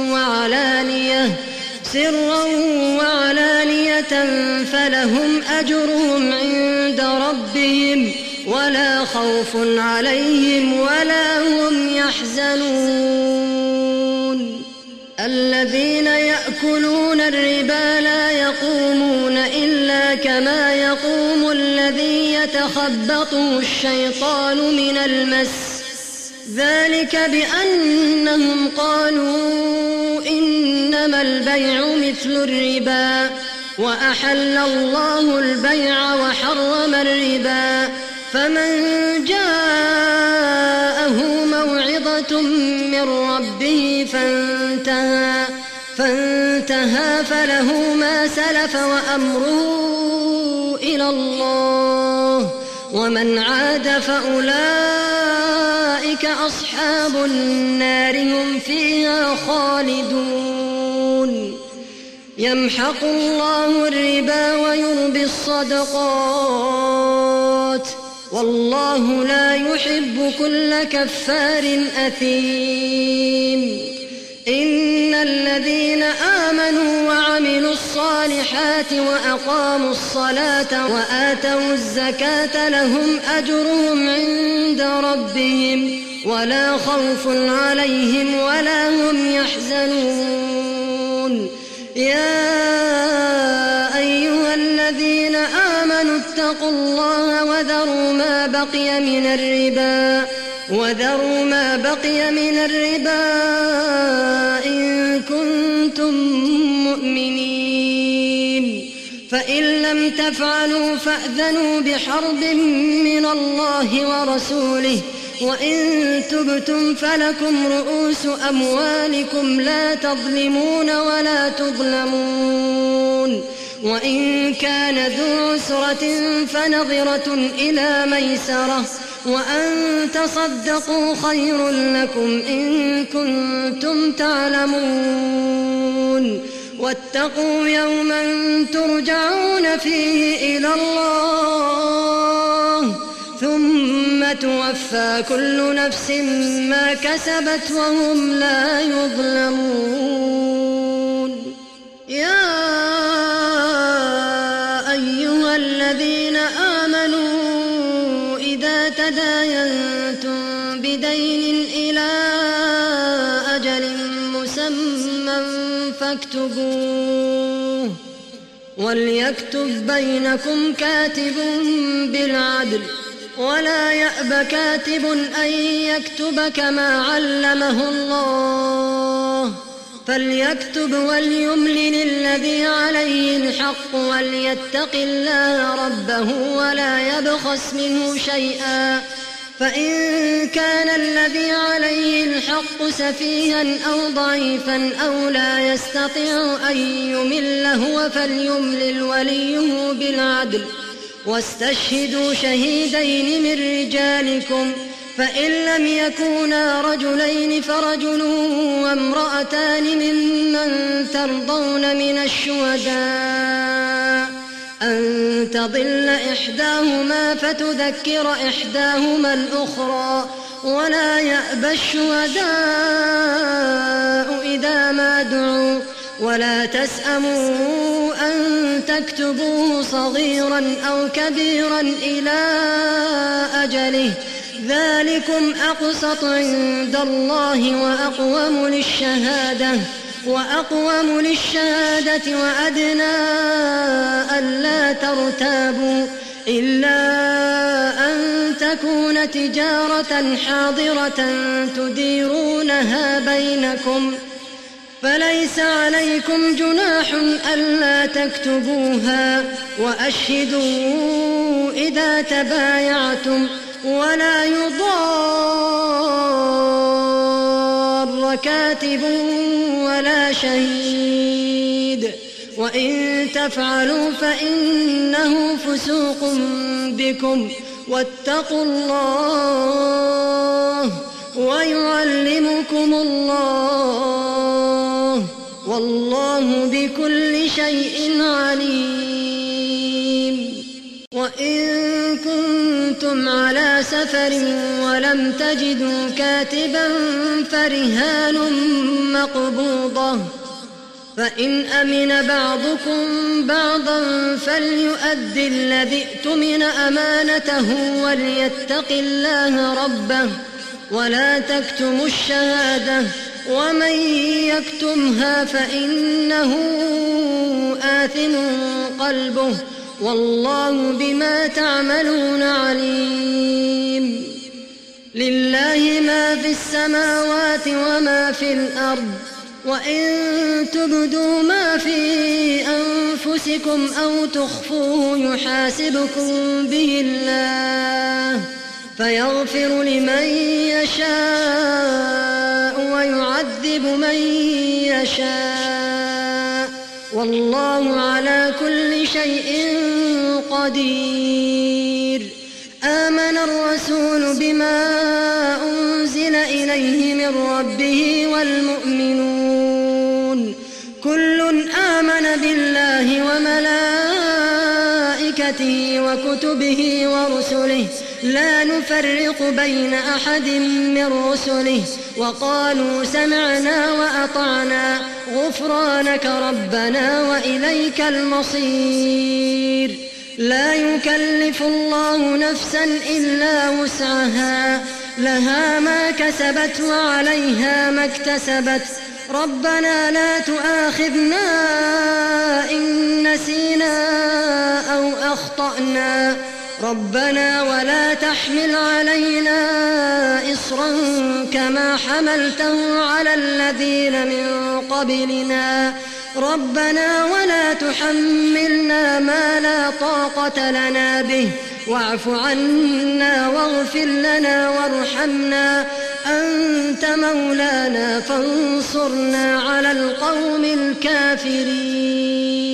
وعلانية فلهم أجرهم عند ربهم ولا خوف عليهم ولا هم يحزنون. الذين يأكلون الربا لا يقومون إلا كما يقوم الذي يتخبطه الشيطان من المس، ذلك بأنهم قالوا إنما البيع مثل الربا وأحل الله البيع وحرم الربا، فمن جاءه موعظة من ربه فانتهى فله ما سلف وأمره إلى الله، ومن عاد فأولئك أصحاب النار هم فيها خالدون. يمحق الله الربا ويربي الصدقات، والله لا يحب كل كفار أثيم. إن الذين آمنوا وعملوا الصالحات وأقاموا الصلاة وآتوا الزكاة لهم أجرهم عند ربهم ولا خوف عليهم ولا هم يحزنون. يا أيها الذين آمنوا اتقوا الله وذروا ما بقي من الربا إن كنتم مؤمنين، فإن لم تفعلوا فأذنوا بحرب من الله ورسوله، وإن تبتم فلكم رؤوس أموالكم لا تظلمون ولا تظلمون، وإن كان ذو عسرة فنظرة إلى ميسرة، وأن تصدقوا خير لكم إن كنتم تعلمون. واتقوا يوما ترجعون فيه إلى الله ثم توفى كل نفس ما كسبت وهم لا يظلمون. يا أيها الذين آمنوا إذا تداينتم بدين إلى أجل مسمى فاكتبوه، وليكتب بينكم كاتب بالعدل، ولا يأب كاتب أن يكتب كما علمه الله، فليكتب وليملل الذي عليه الحق وليتق الله ربه ولا يبخس منه شيئا، فإن كان الذي عليه الحق سفيها أو ضعيفا أو لا يستطيع أن يمل هو فليملل وليه بالعدل، واستشهدوا شهيدين من رجالكم، فإن لم يكونا رجلين فرجل وامرأتان ممن ترضون من الشهداء أن تضل إحداهما فتذكر إحداهما الأخرى، ولا يأبى الشهداء إذا ما دعوا، ولا تسأموا أن تكتبوه صغيرا أو كبيرا إلى أجله، ذلكم أقسط عند الله وأقوم للشهادة وأدنى ألا ترتابوا، إلا أن تكون تجارة حاضرة تديرونها بينكم، فليس عليكم جناح ألا تكتبوها، وأشهدوا إذا تبايعتم، ولا يضار كاتب ولا شهيد، وإن تفعلوا فإنه فسوق بكم، واتقوا الله ويعلمكم الله، والله بكل شيء عليم. وإن كنتم على سفر ولم تجدوا كاتبا فرهان مقبوضة، فإن أمن بعضكم بعضا فليؤد الذي اؤتمن أمانته وليتق الله ربه، ولا تكتموا الشهادة ومن يكتمها فإنه آثم قلبه والله بما تعملون عليم. لله ما في السماوات وما في الأرض وإن تبدوا ما في أنفسكم أو تخفوه يحاسبكم به الله فيغفر لمن يشاء ويعذب من يشاء والله على كل شيء قدير. آمن الرسول بما أنزل إليه من ربه والمؤمنون كل آمن بالله وملائكته وكتبه ورسله لا نفرق بين أحد من رسله وقالوا سمعنا وأطعنا غفرانك ربنا وإليك المصير. لا يكلف الله نفسا إلا وسعها لها ما كسبت وعليها ما اكتسبت ربنا لا تؤاخذنا إن نسينا أو أخطأنا ربنا ولا تحمل علينا إصرا كما حملته على الذين من قبلنا ربنا ولا تحملنا ما لا طاقة لنا به واعف عنا واغفر لنا وارحمنا أنت مولانا فانصرنا على القوم الكافرين.